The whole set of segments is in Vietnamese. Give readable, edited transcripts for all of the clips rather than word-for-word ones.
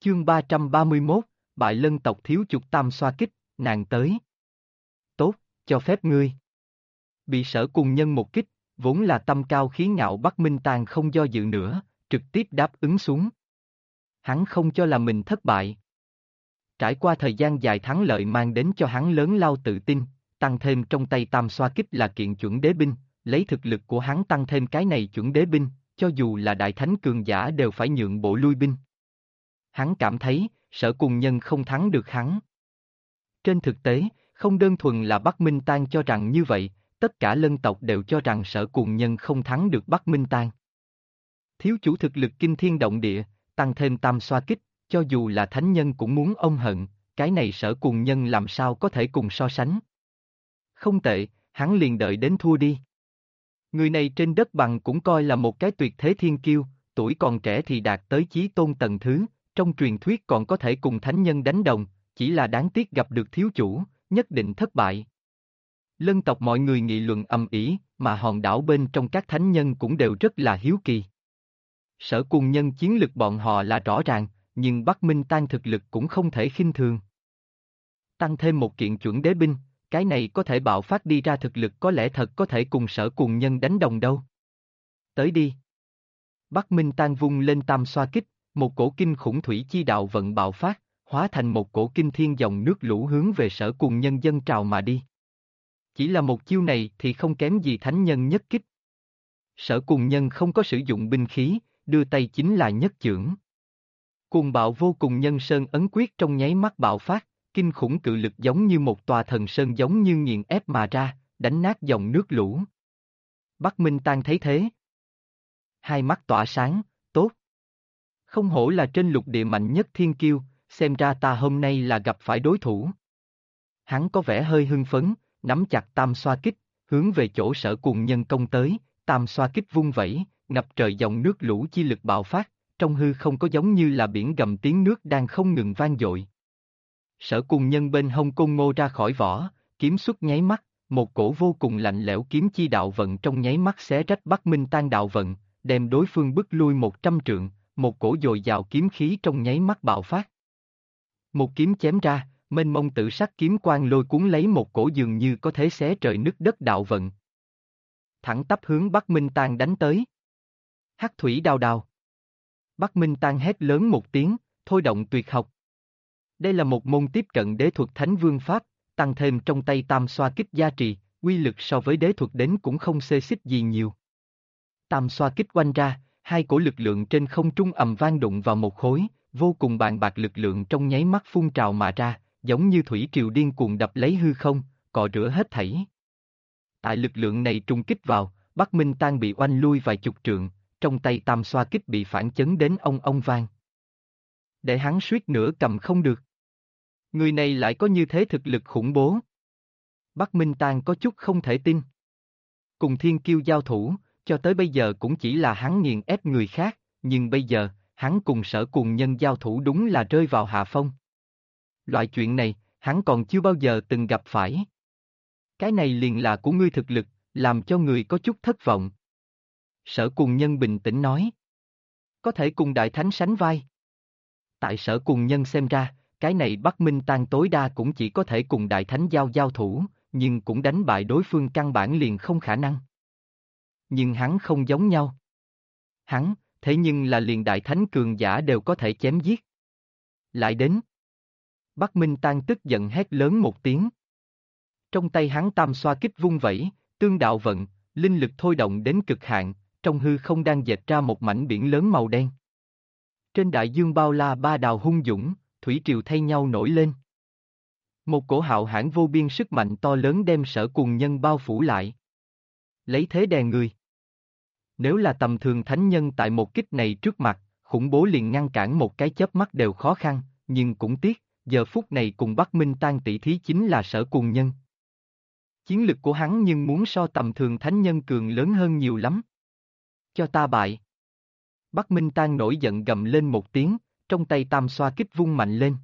Chương 331, bại lân tộc thiếu chục tam xoa kích, nàng tới. Tốt, cho phép ngươi. Bị Sở Cùng Nhân một kích, vốn là tâm cao khí ngạo Bắc Minh Tàng không do dự nữa, trực tiếp đáp ứng xuống. Hắn không cho là mình thất bại. Trải qua thời gian dài thắng lợi mang đến cho hắn lớn lao tự tin, tăng thêm trong tay tam xoa kích là kiện chuẩn đế binh, lấy thực lực của hắn tăng thêm cái này chuẩn đế binh, cho dù là đại thánh cường giả đều phải nhượng bộ lui binh. Hắn cảm thấy, Sở Cùng Nhân không thắng được hắn. Trên thực tế, không đơn thuần là Bắc Minh Tang cho rằng như vậy, tất cả lân tộc đều cho rằng Sở Cùng Nhân không thắng được Bắc Minh Tang. Thiếu chủ thực lực kinh thiên động địa, tăng thêm tam xoa kích, cho dù là thánh nhân cũng muốn ông hận, cái này Sở Cùng Nhân làm sao có thể cùng so sánh. Không tệ, hắn liền đợi đến thua đi. Người này trên đất bằng cũng coi là một cái tuyệt thế thiên kiêu, tuổi còn trẻ thì đạt tới chí tôn tầng thứ, trong truyền thuyết còn có thể cùng thánh nhân đánh đồng, chỉ là đáng tiếc gặp được thiếu chủ, nhất định thất bại. Lân tộc mọi người nghị luận ầm ĩ, mà hòn đảo bên trong các thánh nhân cũng đều rất là hiếu kỳ. Sở Cùng Nhân chiến lực bọn họ là rõ ràng, nhưng Bắc Minh Tang thực lực cũng không thể khinh thường. Tăng thêm một kiện chuẩn đế binh, cái này có thể bạo phát đi ra thực lực có lẽ thật có thể cùng Sở Cùng Nhân đánh đồng đâu. Tới đi. Bắc Minh Tang vung lên tam xoa kích, một cổ kinh khủng thủy chi đạo vận bạo phát, hóa thành một cổ kinh thiên dòng nước lũ hướng về Sở Cùng Nhân dâng trào mà đi. Chỉ là một chiêu này thì không kém gì thánh nhân nhất kích. Sở Cùng Nhân không có sử dụng binh khí, đưa tay chính là nhất chưởng. Cuồng bạo vô cùng nhân sơn ấn quyết trong nháy mắt bạo phát, kinh khủng cự lực giống như một tòa thần sơn giống như nghiền ép mà ra, đánh nát dòng nước lũ. Bắc Minh Tang thấy thế. Hai mắt tỏa sáng, tốt. Không hổ là trên lục địa mạnh nhất thiên kiêu, xem ra ta hôm nay là gặp phải đối thủ. Hắn có vẻ hơi hưng phấn, nắm chặt tam xoa kích, hướng về chỗ Sở Cùng Nhân công tới, tam xoa kích vung vẩy, ngập trời dòng nước lũ chi lực bạo phát, trong hư không có giống như là biển gầm tiếng nước đang không ngừng vang dội. Sở Cùng Nhân bên hông côn ngô ra khỏi vỏ, kiếm xuất nháy mắt, một cổ vô cùng lạnh lẽo kiếm chi đạo vận trong nháy mắt xé rách Bắc Minh Tang đạo vận, đem đối phương bức lui 100 trượng, một cổ dồi dào kiếm khí trong nháy mắt bạo phát. Một kiếm chém ra, mênh mông tự sắc kiếm quang lôi cuốn lấy một cổ dường như có thể xé trời nứt đất đạo vận. Thẳng tắp hướng Bắc Minh Tang đánh tới. Hắc thủy đào đào. Bắc Minh Tang hét lớn một tiếng, thôi động tuyệt học. Đây là một môn tiếp cận đế thuật thánh vương pháp, tăng thêm trong tay tam xoa kích gia trì, uy lực so với đế thuật đến cũng không xê xích gì nhiều. Tam xoa kích oanh ra, hai cổ lực lượng trên không trung ầm vang đụng vào một khối, vô cùng bàn bạc lực lượng trong nháy mắt phun trào mà ra, giống như thủy triều điên cuồng đập lấy hư không, cọ rửa hết thảy. Tại lực lượng này trung kích vào, Bắc Minh Tang bị oanh lui vài chục trượng, trong tay tam xoa kích bị phản chấn đến ông vang. Để hắn suýt nữa cầm không được. Người này lại có như thế thực lực khủng bố. Bắc Minh Tang có chút không thể tin. Cùng thiên kiêu giao thủ, cho tới bây giờ cũng chỉ là hắn nghiền ép người khác, nhưng bây giờ, hắn cùng Sở Cùng Nhân giao thủ đúng là rơi vào hạ phong. Loại chuyện này, hắn còn chưa bao giờ từng gặp phải. Cái này liền là của ngươi thực lực, làm cho người có chút thất vọng. Sở Cùng Nhân bình tĩnh nói. Có thể cùng Đại Thánh sánh vai. Tại Sở Cùng Nhân xem ra, cái này Bắc Minh Tang tối đa cũng chỉ có thể cùng Đại Thánh giao thủ, nhưng cũng đánh bại đối phương căn bản liền không khả năng. Nhưng hắn không giống nhau. Hắn, thế nhưng là liền Đại Thánh cường giả đều có thể chém giết. Lại đến. Bắc Minh Tang tức giận hét lớn một tiếng. Trong tay hắn tam xoa kích vung vẩy, tương đạo vận, linh lực thôi động đến cực hạn, trong hư không đang dệt ra một mảnh biển lớn màu đen. Trên đại dương bao la ba đào hung dũng, thủy triều thay nhau nổi lên. Một cổ hạo hãn vô biên sức mạnh to lớn đem Sở Cùng Nhân bao phủ lại. Lấy thế đè người. Nếu là tầm thường thánh nhân tại một kích này trước mặt, khủng bố liền ngăn cản một cái chớp mắt đều khó khăn, nhưng cũng tiếc, giờ phút này cùng Bắc Minh Tang tỷ thí chính là Sở Cùng Nhân. Chiến lực của hắn nhưng muốn so tầm thường thánh nhân cường lớn hơn nhiều lắm. Cho ta bại. Bắc Minh Tang nổi giận gầm lên một tiếng, trong tay tam xoa kích vung mạnh lên.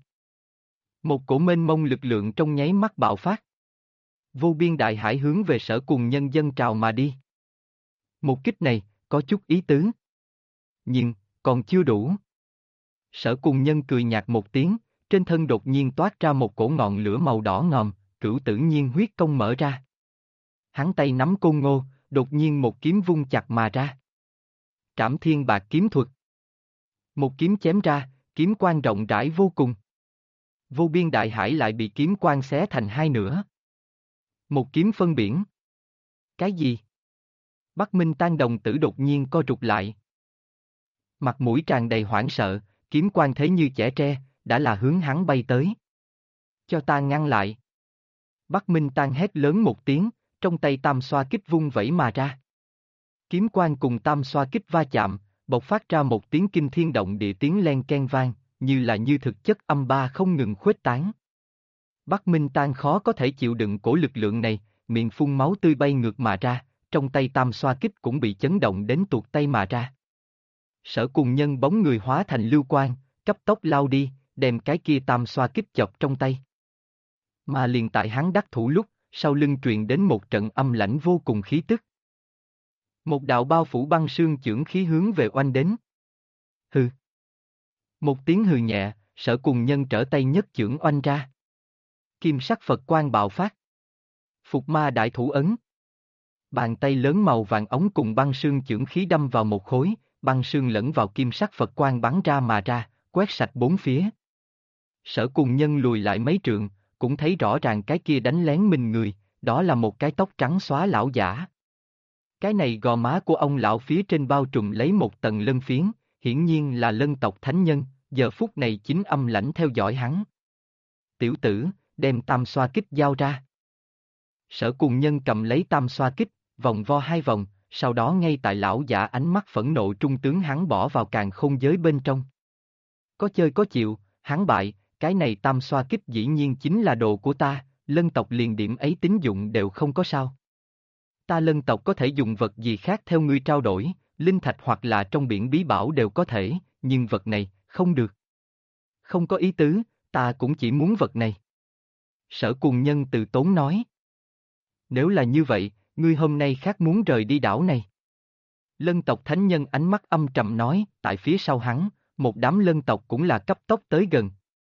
Một cổ mênh mông lực lượng trong nháy mắt bạo phát. Vô biên đại hải hướng về Sở Cùng Nhân dâng trào mà đi. Một kích này, có chút ý tứ. Nhưng, còn chưa đủ. Sở Cùng Nhân cười nhạt một tiếng, trên thân đột nhiên toát ra một cổ ngọn lửa màu đỏ ngòm, Cửu Tử Nhiên huyết công mở ra. Hắn tay nắm côn ngô, đột nhiên một kiếm vung chặt mà ra. Trảm Thiên Bạc kiếm thuật. Một kiếm chém ra, kiếm quang rộng rãi vô cùng. Vô biên đại hải lại bị kiếm quang xé thành hai nửa. Một kiếm phân biển. Cái gì? Bắc Minh Tan đồng tử đột nhiên co rụt lại. Mặt mũi tràn đầy hoảng sợ, kiếm quang thế như chẻ tre, đã là hướng hắn bay tới. Cho ta ngăn lại. Bắc Minh Tan hét lớn một tiếng, trong tay tam xoa kích vung vẩy mà ra. Kiếm quang cùng tam xoa kích va chạm, bộc phát ra một tiếng kinh thiên động địa tiếng len ken vang, như thực chất âm ba không ngừng khuếch tán. Bắc Minh Tan khó có thể chịu đựng cổ lực lượng này, miệng phun máu tươi bay ngược mà ra, trong tay tam xoa kích cũng bị chấn động đến tuột tay mà ra. Sở Cùng Nhân bóng người hóa thành lưu quang, cấp tốc lao đi, đem cái kia tam xoa kích chọc trong tay. Mà liền tại hắn đắc thủ lúc, sau lưng truyền đến một trận âm lãnh vô cùng khí tức. Một đạo bao phủ băng sương chưởng khí hướng về oanh đến. Hừ. Một tiếng hừ nhẹ, Sở Cùng Nhân trở tay nhất chưởng oanh ra. Kim sắc Phật quang bạo phát. Phục ma đại thủ ấn. Bàn tay lớn màu vàng ống cùng băng sương chưởng khí đâm vào một khối, băng sương lẫn vào kim sắc Phật quang bắn ra mà ra, quét sạch bốn phía. Sở Cùng Nhân lùi lại mấy trượng, cũng thấy rõ ràng cái kia đánh lén mình người, đó là một cái tóc trắng xóa lão giả. Cái này gò má của ông lão phía trên bao trùm lấy một tầng lân phiến, hiển nhiên là lân tộc thánh nhân, giờ phút này chính âm lãnh theo dõi hắn. Tiểu tử, đem tam xoa kích giao ra. Sở Cùng Nhân cầm lấy tam xoa kích, vòng vo hai vòng, sau đó ngay tại lão giả ánh mắt phẫn nộ trung tướng hắn bỏ vào càn khôn giới bên trong. Có chơi có chịu, hắn bại, cái này tam xoa kích dĩ nhiên chính là đồ của ta, lân tộc liền điểm ấy tín dụng đều không có sao. Ta lân tộc có thể dùng vật gì khác theo ngươi trao đổi, linh thạch hoặc là trong biển bí bảo đều có thể, nhưng vật này, không được. Không có ý tứ, ta cũng chỉ muốn vật này. Sở Cùng Nhân từ tốn nói. Nếu là như vậy, ngươi hôm nay khác muốn rời đi đảo này. Lân tộc thánh nhân ánh mắt âm trầm nói, tại phía sau hắn, một đám lân tộc cũng là cấp tốc tới gần.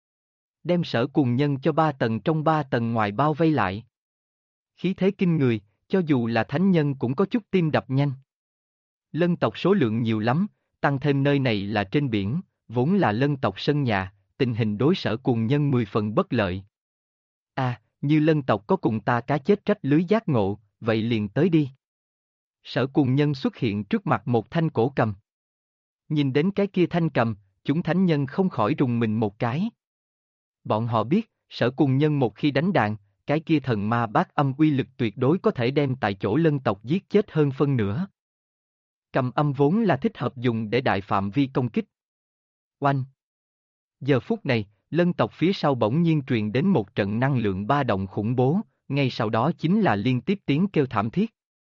Đem Sở Cùng Nhân cho 3 tầng trong 3 tầng ngoài bao vây lại. Khí thế kinh người, cho dù là thánh nhân cũng có chút tim đập nhanh. Lân tộc số lượng nhiều lắm, tăng thêm nơi này là trên biển, vốn là lân tộc sân nhà, tình hình đối Sở Cùng Nhân 10 phần bất lợi. Như lân tộc có cùng ta cá chết trách lưới giác ngộ, vậy liền tới đi. Sở Cùng Nhân xuất hiện trước mặt một thanh cổ cầm. Nhìn đến cái kia thanh cầm, chúng thánh nhân không khỏi rùng mình một cái. Bọn họ biết, Sở Cùng Nhân một khi đánh đàn, cái kia thần ma bát âm uy lực tuyệt đối có thể đem tại chỗ lân tộc giết chết hơn phân nửa. Cầm âm vốn là thích hợp dùng để đại phạm vi công kích. Oanh! Giờ phút này, lân tộc phía sau bỗng nhiên truyền đến một trận năng lượng ba động khủng bố, ngay sau đó chính là liên tiếp tiếng kêu thảm thiết.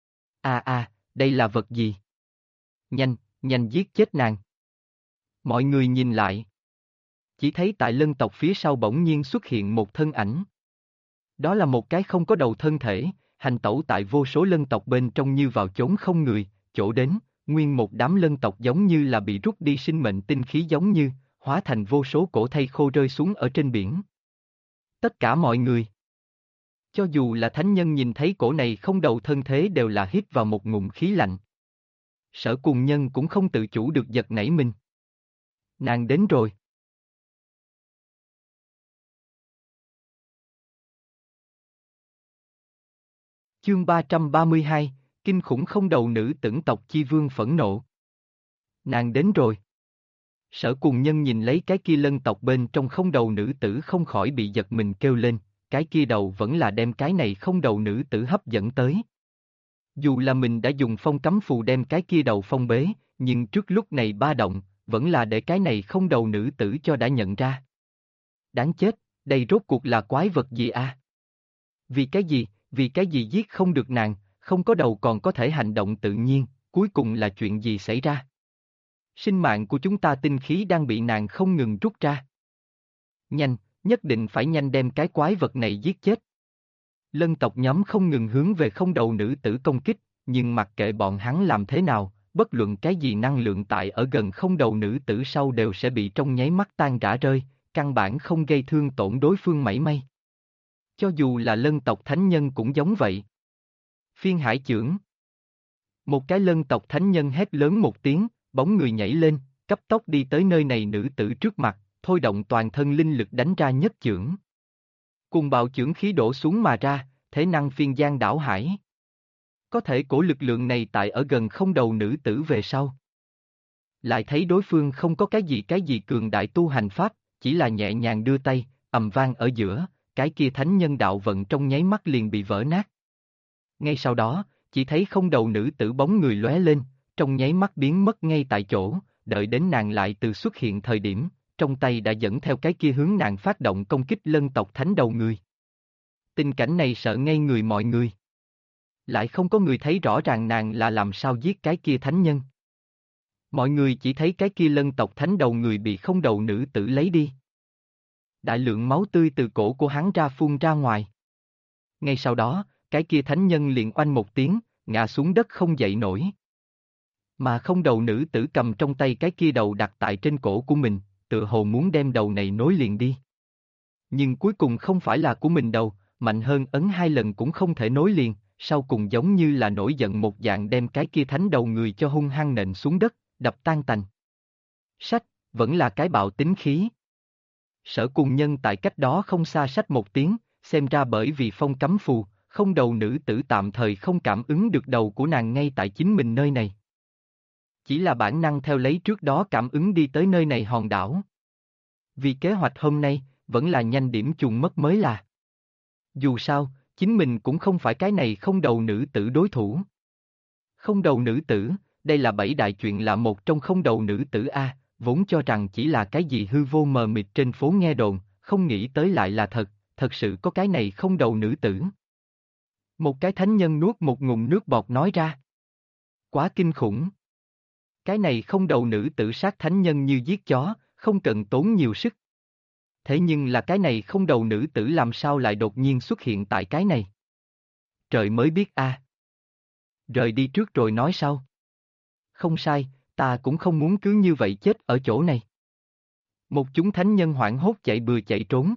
Đây là vật gì? Nhanh, nhanh giết chết nàng. Mọi người nhìn lại. Chỉ thấy tại lân tộc phía sau bỗng nhiên xuất hiện một thân ảnh. Đó là một cái không có đầu thân thể, hành tẩu tại vô số lân tộc bên trong như vào chốn không người, chỗ đến, nguyên một đám lân tộc giống như là bị rút đi sinh mệnh tinh khí giống như, hóa thành vô số cổ thây khô rơi xuống ở trên biển. Tất cả mọi người, cho dù là thánh nhân nhìn thấy cổ này không đầu thân thế đều là hít vào một ngụm khí lạnh. Sở Cùng Nhân cũng không tự chủ được giật nảy mình. Nàng đến rồi. Chương 332, kinh khủng không đầu nữ tưởng tộc chi vương phẫn nộ. Nàng đến rồi. Sở Cùng Nhân nhìn lấy cái kia lân tộc bên trong không đầu nữ tử không khỏi bị giật mình kêu lên, cái kia đầu vẫn là đem cái này không đầu nữ tử hấp dẫn tới. Dù là mình đã dùng phong cấm phù đem cái kia đầu phong bế, nhưng trước lúc này ba động, vẫn là để cái này không đầu nữ tử cho đã nhận ra. Đáng chết, đây rốt cuộc là quái vật gì à? Vì cái gì giết không được nàng, không có đầu còn có thể hành động tự nhiên, cuối cùng là chuyện gì xảy ra? Sinh mạng của chúng ta tinh khí đang bị nàng không ngừng rút ra. Nhanh, nhất định phải nhanh đem cái quái vật này giết chết. Lân tộc nhóm không ngừng hướng về không đầu nữ tử công kích, nhưng mặc kệ bọn hắn làm thế nào, bất luận cái gì năng lượng tại ở gần không đầu nữ tử sau đều sẽ bị trong nháy mắt tan rã rơi, căn bản không gây thương tổn đối phương mảy may. Cho dù là lân tộc thánh nhân cũng giống vậy. Phiên hải chưởng. Một cái lân tộc thánh nhân hét lớn một tiếng, bóng người nhảy lên, cấp tốc đi tới nơi này nữ tử trước mặt, thôi động toàn thân linh lực đánh ra nhất chưởng. Cùng bạo chưởng khí đổ xuống mà ra, thế năng phiên giang đảo hải. Có thể cổ lực lượng này tại ở gần không đầu nữ tử về sau. Lại thấy đối phương không có cái gì cường đại tu hành pháp, chỉ là nhẹ nhàng đưa tay, ầm vang ở giữa, cái kia thánh nhân đạo vận trong nháy mắt liền bị vỡ nát. Ngay sau đó, chỉ thấy không đầu nữ tử bóng người lóe lên, trong nháy mắt biến mất ngay tại chỗ, đợi đến nàng lại từ xuất hiện thời điểm, trong tay đã dẫn theo cái kia hướng nàng phát động công kích lân tộc thánh đầu người. Tình cảnh này sợ ngây người mọi người. Lại không có người thấy rõ ràng nàng là làm sao giết cái kia thánh nhân. Mọi người chỉ thấy cái kia lân tộc thánh đầu người bị không đầu nữ tử lấy đi. Đại lượng máu tươi từ cổ của hắn ra phun ra ngoài. Ngay sau đó, cái kia thánh nhân liền oanh một tiếng, ngã xuống đất không dậy nổi. Mà không đầu nữ tử cầm trong tay cái kia đầu đặt tại trên cổ của mình, tựa hồ muốn đem đầu này nối liền đi. Nhưng cuối cùng không phải là của mình đâu, mạnh hơn ấn 2 lần cũng không thể nối liền, sau cùng giống như là nổi giận một dạng đem cái kia thánh đầu người cho hung hăng nện xuống đất, đập tan tành. Sách, vẫn là cái bạo tính khí. Sở Cùng Nhân tại cách đó không xa sách một tiếng, xem ra bởi vì phong cấm phù, không đầu nữ tử tạm thời không cảm ứng được đầu của nàng ngay tại chính mình nơi này. Chỉ là bản năng theo lấy trước đó cảm ứng đi tới nơi này hòn đảo. Vì kế hoạch hôm nay, vẫn là nhanh điểm trùng mất mới là. Dù sao, chính mình cũng không phải cái này không đầu nữ tử đối thủ. Không đầu nữ tử, đây là 7 đại chuyện là một trong không đầu nữ tử A, vốn cho rằng chỉ là cái gì hư vô mờ mịt trên phố nghe đồn, không nghĩ tới lại là thật sự có cái này không đầu nữ tử. Một cái thánh nhân nuốt một ngụm nước bọt nói ra. Quá kinh khủng. Cái này không đầu nữ tử sát thánh nhân như giết chó, không cần tốn nhiều sức. Thế nhưng là cái này không đầu nữ tử làm sao lại đột nhiên xuất hiện tại cái này? Trời mới biết a. Rời đi trước rồi nói sau. Không sai, ta cũng không muốn cứ như vậy chết ở chỗ này. Một chúng thánh nhân hoảng hốt chạy bừa chạy trốn.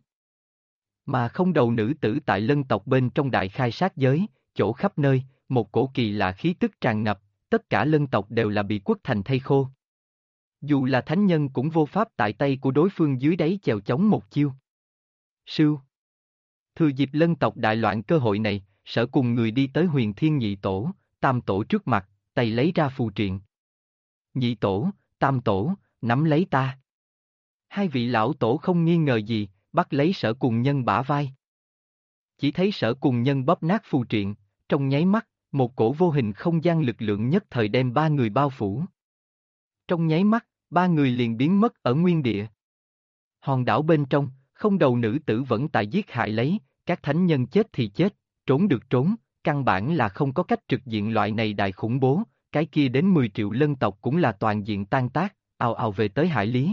Mà không đầu nữ tử tại lân tộc bên trong đại khai sát giới, chỗ khắp nơi, một cổ kỳ lạ khí tức tràn ngập, tất cả lân tộc đều là bị quất thành thây khô. Dù là thánh nhân cũng vô pháp tại tay của đối phương dưới đáy chèo chống một chiêu. Sưu. Thừa dịp lân tộc đại loạn cơ hội này, Sở cùng người đi tới Huyền Thiên Nhị Tổ, Tam Tổ trước mặt, tay lấy ra phù triện. Nhị Tổ, Tam Tổ, nắm lấy ta. Hai vị lão tổ không nghi ngờ gì, bắt lấy Sở cùng nhân bả vai. Chỉ thấy Sở cùng nhân bóp nát phù triện, trong nháy mắt, một cổ vô hình không gian lực lượng nhất thời đem ba người bao phủ. Trong nháy mắt, ba người liền biến mất ở nguyên địa. Hòn đảo bên trong, không đầu nữ tử vẫn tại giết hại lấy, các thánh nhân chết thì chết, trốn được trốn, căn bản là không có cách trực diện loại này đại khủng bố, cái kia đến 10 triệu lân tộc cũng là toàn diện tan tác, ào ào về tới hải lý.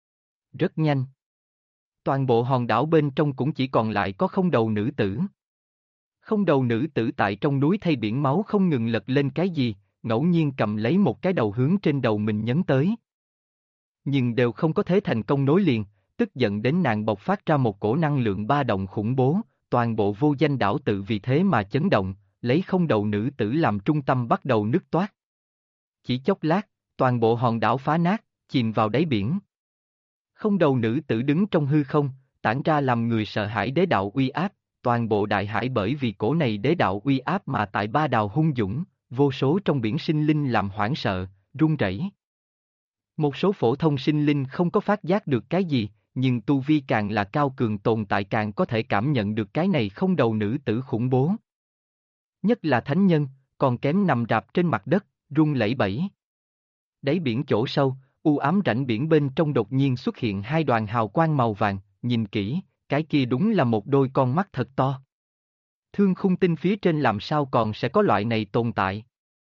Rất nhanh. Toàn bộ hòn đảo bên trong cũng chỉ còn lại có không đầu nữ tử. Không đầu nữ tử tại trong núi thay biển máu không ngừng lật lên cái gì, ngẫu nhiên cầm lấy một cái đầu hướng trên đầu mình nhấn tới. Nhưng đều không có thế thành công nối liền, tức giận đến nàng bộc phát ra một cổ năng lượng ba động khủng bố, toàn bộ vô danh đảo tự vì thế mà chấn động, lấy không đầu nữ tử làm trung tâm bắt đầu nứt toát. Chỉ chốc lát, toàn bộ hòn đảo phá nát, chìm vào đáy biển. Không đầu nữ tử đứng trong hư không, tản ra làm người sợ hãi đế đạo uy áp, toàn bộ đại hải bởi vì cổ này đế đạo uy áp mà tại ba đào hung dũng, vô số trong biển sinh linh làm hoảng sợ, run rẩy. Một số phổ thông sinh linh không có phát giác được cái gì, nhưng tu vi càng là cao cường tồn tại càng có thể cảm nhận được cái này không đầu nữ tử khủng bố. Nhất là thánh nhân, còn kém nằm rạp trên mặt đất, run lẩy bẩy. Đáy biển chỗ sâu, u ám rãnh biển bên trong đột nhiên xuất hiện hai đoàn hào quang màu vàng, nhìn kỹ, cái kia đúng là một đôi con mắt thật to. Thương khung tinh phía trên làm sao còn sẽ có loại này tồn tại.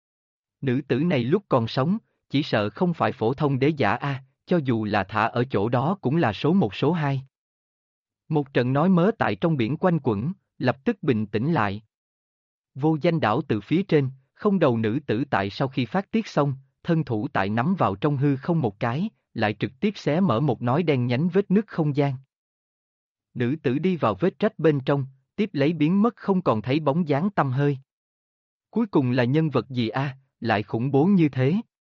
Nữ tử này lúc còn sống, chỉ sợ không phải phổ thông đế giả a, cho dù là thả ở chỗ đó cũng là số một số hai. Một trận nói mớ tại trong biển quanh quẩn, lập tức bình tĩnh lại. Vô danh đảo từ phía trên, không đầu nữ tử tại sau khi phát tiết xong, thân thủ tại nắm vào trong hư không một cái, lại trực tiếp xé mở một nói đen nhánh vết nứt không gian. Nữ tử đi vào vết rách bên trong, tiếp lấy biến mất không còn thấy bóng dáng tăm hơi. Cuối cùng là nhân vật gì a, lại khủng bố như thế?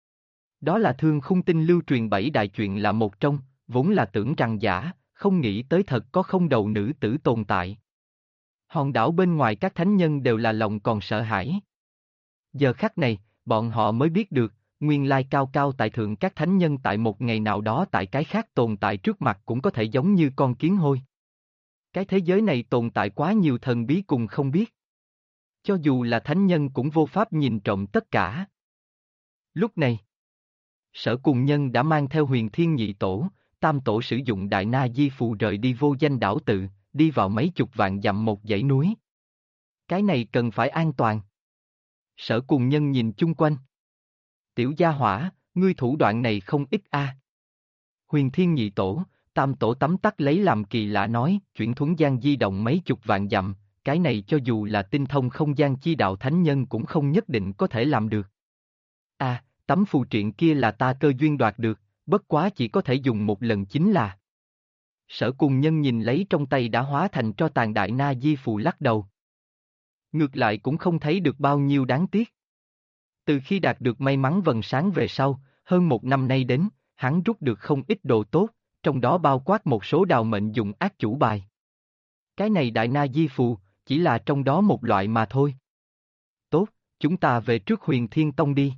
Đó là Thương Khung Tinh lưu truyền bảy đại chuyện là một trong, vốn là tưởng rằng giả, không nghĩ tới thật có không đầu nữ tử tồn tại. Hòn đảo bên ngoài các thánh nhân đều là lòng còn sợ hãi. Giờ khắc này, bọn họ mới biết được, nguyên lai cao cao tại thượng các thánh nhân tại một ngày nào đó tại cái khác tồn tại trước mặt cũng có thể giống như con kiến hôi. Cái thế giới này tồn tại quá nhiều thần bí cùng không biết. Cho dù là thánh nhân cũng vô pháp nhìn trộm tất cả. Lúc này, Sở Cùng Nhân đã mang theo Huyền Thiên Nhị Tổ, Tam Tổ sử dụng Đại Na Di Phù rời đi vô danh đảo tự, đi vào mấy chục vạn dặm một dãy núi. Cái này cần phải an toàn. Sở Cùng Nhân nhìn chung quanh. Tiểu gia hỏa, ngươi thủ đoạn này không ít a. Huyền Thiên Nhị Tổ, Tam Tổ tắm tắt lấy làm kỳ lạ nói, chuyển thuấn gian di động mấy chục vạn dặm, cái này cho dù là tinh thông không gian chi đạo thánh nhân cũng không nhất định có thể làm được. Tấm phù triện kia là ta cơ duyên đoạt được, bất quá chỉ có thể dùng một lần chính là. Sở Cùng Nhân nhìn lấy trong tay đã hóa thành tro tàn Đại Na Di Phù lắc đầu. Ngược lại cũng không thấy được bao nhiêu đáng tiếc. Từ khi đạt được may mắn vầng sáng về sau, hơn một năm nay đến, hắn rút được không ít đồ tốt, trong đó bao quát một số đào mệnh dụng ác chủ bài. Cái này Đại Na Di Phù, chỉ là trong đó một loại mà thôi. Tốt, chúng ta về trước Huyền Thiên Tông đi.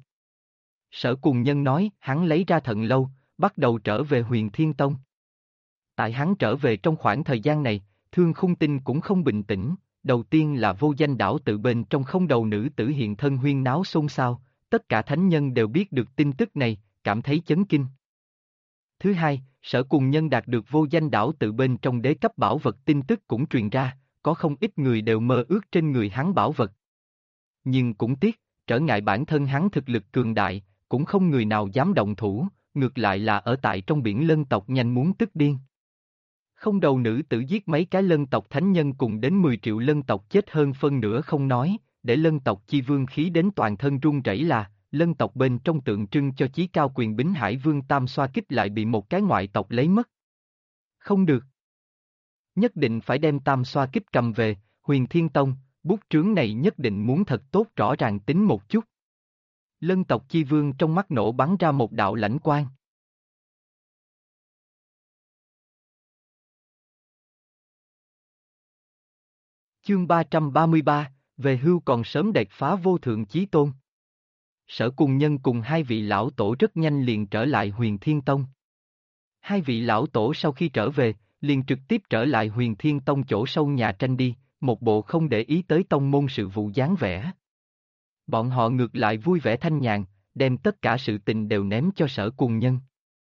Sở Cùng Nhân nói, hắn lấy ra thận lâu, bắt đầu trở về Huyền Thiên Tông. Tại hắn trở về trong khoảng thời gian này, Thương Khung Tinh cũng không bình tĩnh, đầu tiên là vô danh đảo tự bên trong không đầu nữ tử hiện thân huyên náo xôn xao, tất cả thánh nhân đều biết được tin tức này, cảm thấy chấn kinh. Thứ hai, Sở Cùng Nhân đạt được vô danh đảo tự bên trong đế cấp bảo vật tin tức cũng truyền ra, có không ít người đều mơ ước trên người hắn bảo vật. Nhưng cũng tiếc, trở ngại bản thân hắn thực lực cường đại, cũng không người nào dám động thủ, ngược lại là ở tại trong biển lân tộc nhanh muốn tức điên. Không đầu nữ tử giết mấy cái lân tộc thánh nhân cùng đến 10 triệu lân tộc chết hơn phân nửa không nói, để lân tộc chi vương khí đến toàn thân run rẩy là, lân tộc bên trong tượng trưng cho chí cao quyền bính hải vương tam xoa kích lại bị một cái ngoại tộc lấy mất. Không được. Nhất định phải đem tam xoa kích cầm về, Huyền Thiên Tông, bút trướng này nhất định muốn thật tốt rõ ràng tính một chút. Lân tộc chi vương trong mắt nổ bắn ra một đạo lãnh quang. Chương 333, về hưu còn sớm đệt phá vô thượng chí tôn. Sở Cùng Nhân cùng hai vị lão tổ rất nhanh liền trở lại Huyền Thiên Tông. Hai vị lão tổ sau khi trở về, liền trực tiếp trở lại Huyền Thiên Tông chỗ sâu nhà tranh đi, một bộ không để ý tới tông môn sự vụ dáng vẻ. Bọn họ ngược lại vui vẻ thanh nhàn, đem tất cả sự tình đều ném cho Sở Cùng Nhân.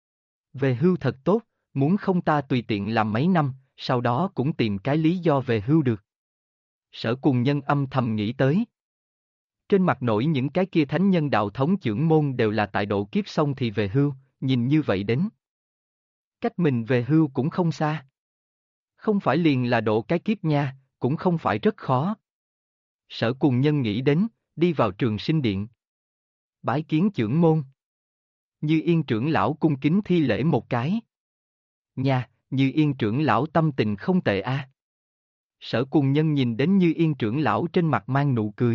Về hưu thật tốt, muốn không ta tùy tiện làm mấy năm, sau đó cũng tìm cái lý do về hưu được. Sở Cùng Nhân âm thầm nghĩ tới. Trên mặt nổi những cái kia thánh nhân đạo thống chưởng môn đều là tại độ kiếp xong thì về hưu, nhìn như vậy đến. Cách mình về hưu cũng không xa. Không phải liền là độ cái kiếp nha, cũng không phải rất khó. Sở Cùng Nhân nghĩ đến, đi vào Trường Sinh Điện. Bái kiến chưởng môn. Như Yên trưởng lão cung kính thi lễ một cái. Nha, Như Yên trưởng lão tâm tình không tệ a. Sở Cùng Nhân nhìn đến Như Yên trưởng lão trên mặt mang nụ cười.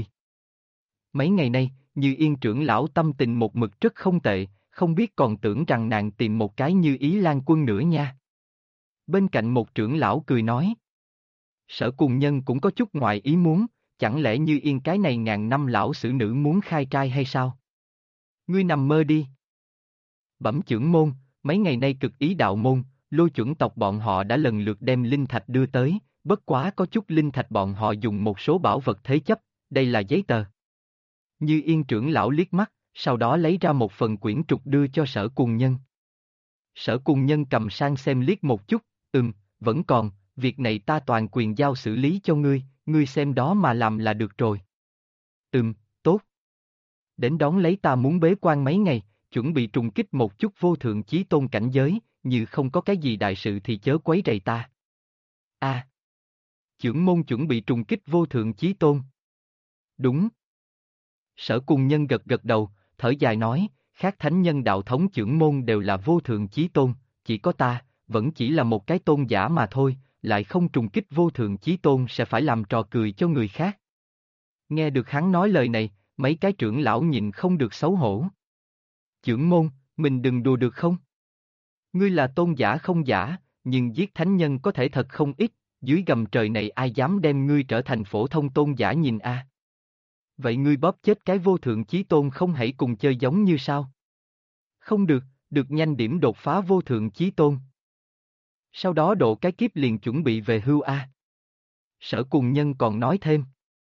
Mấy ngày nay, Như Yên trưởng lão tâm tình một mực rất không tệ, không biết còn tưởng rằng nàng tìm một cái Như Ý Lan Quân nữa nha. Bên cạnh một trưởng lão cười nói. Sở Cùng Nhân cũng có chút ngoài ý muốn, chẳng lẽ Như Yên cái này ngàn năm lão sử nữ muốn khai trai hay sao? Ngươi nằm mơ đi. Bẩm chưởng môn, mấy ngày nay cực ý đạo môn, Lôi chuẩn tộc bọn họ đã lần lượt đem linh thạch đưa tới, bất quá có chút linh thạch bọn họ dùng một số bảo vật thế chấp, đây là giấy tờ. Như Yên trưởng lão liếc mắt, sau đó lấy ra một phần quyển trục đưa cho Sở Cùng Nhân. Sở Cùng Nhân cầm sang xem liếc một chút, vẫn còn, việc này ta toàn quyền giao xử lý cho ngươi xem đó mà làm là được rồi. Tốt. Đến đón lấy ta muốn bế quan mấy ngày, chuẩn bị trùng kích một chút vô thượng chí tôn cảnh giới, như không có cái gì đại sự thì chớ quấy rầy ta. Chưởng môn chuẩn bị trùng kích vô thượng chí tôn. Đúng. Sở Cùng Nhân gật gật đầu, thở dài nói, Khác thánh nhân đạo thống chưởng môn đều là vô thượng chí tôn, chỉ có ta, vẫn chỉ là một cái tôn giả mà thôi, lại không trùng kích vô thượng chí tôn sẽ phải làm trò cười cho người khác. Nghe được hắn nói lời này, mấy cái trưởng lão nhịn không được xấu hổ. Chưởng môn, mình đừng đùa được không? Ngươi là tôn giả không giả, nhưng giết thánh nhân có thể thật không ít, dưới gầm trời này ai dám đem ngươi trở thành phổ thông tôn giả nhìn a? Vậy ngươi bóp chết cái vô thượng chí tôn không hãy cùng chơi giống như sao? Không được, được nhanh điểm đột phá vô thượng chí tôn. Sau đó độ cái kiếp liền chuẩn bị về hưu a. Sở Cùng Nhân còn nói thêm.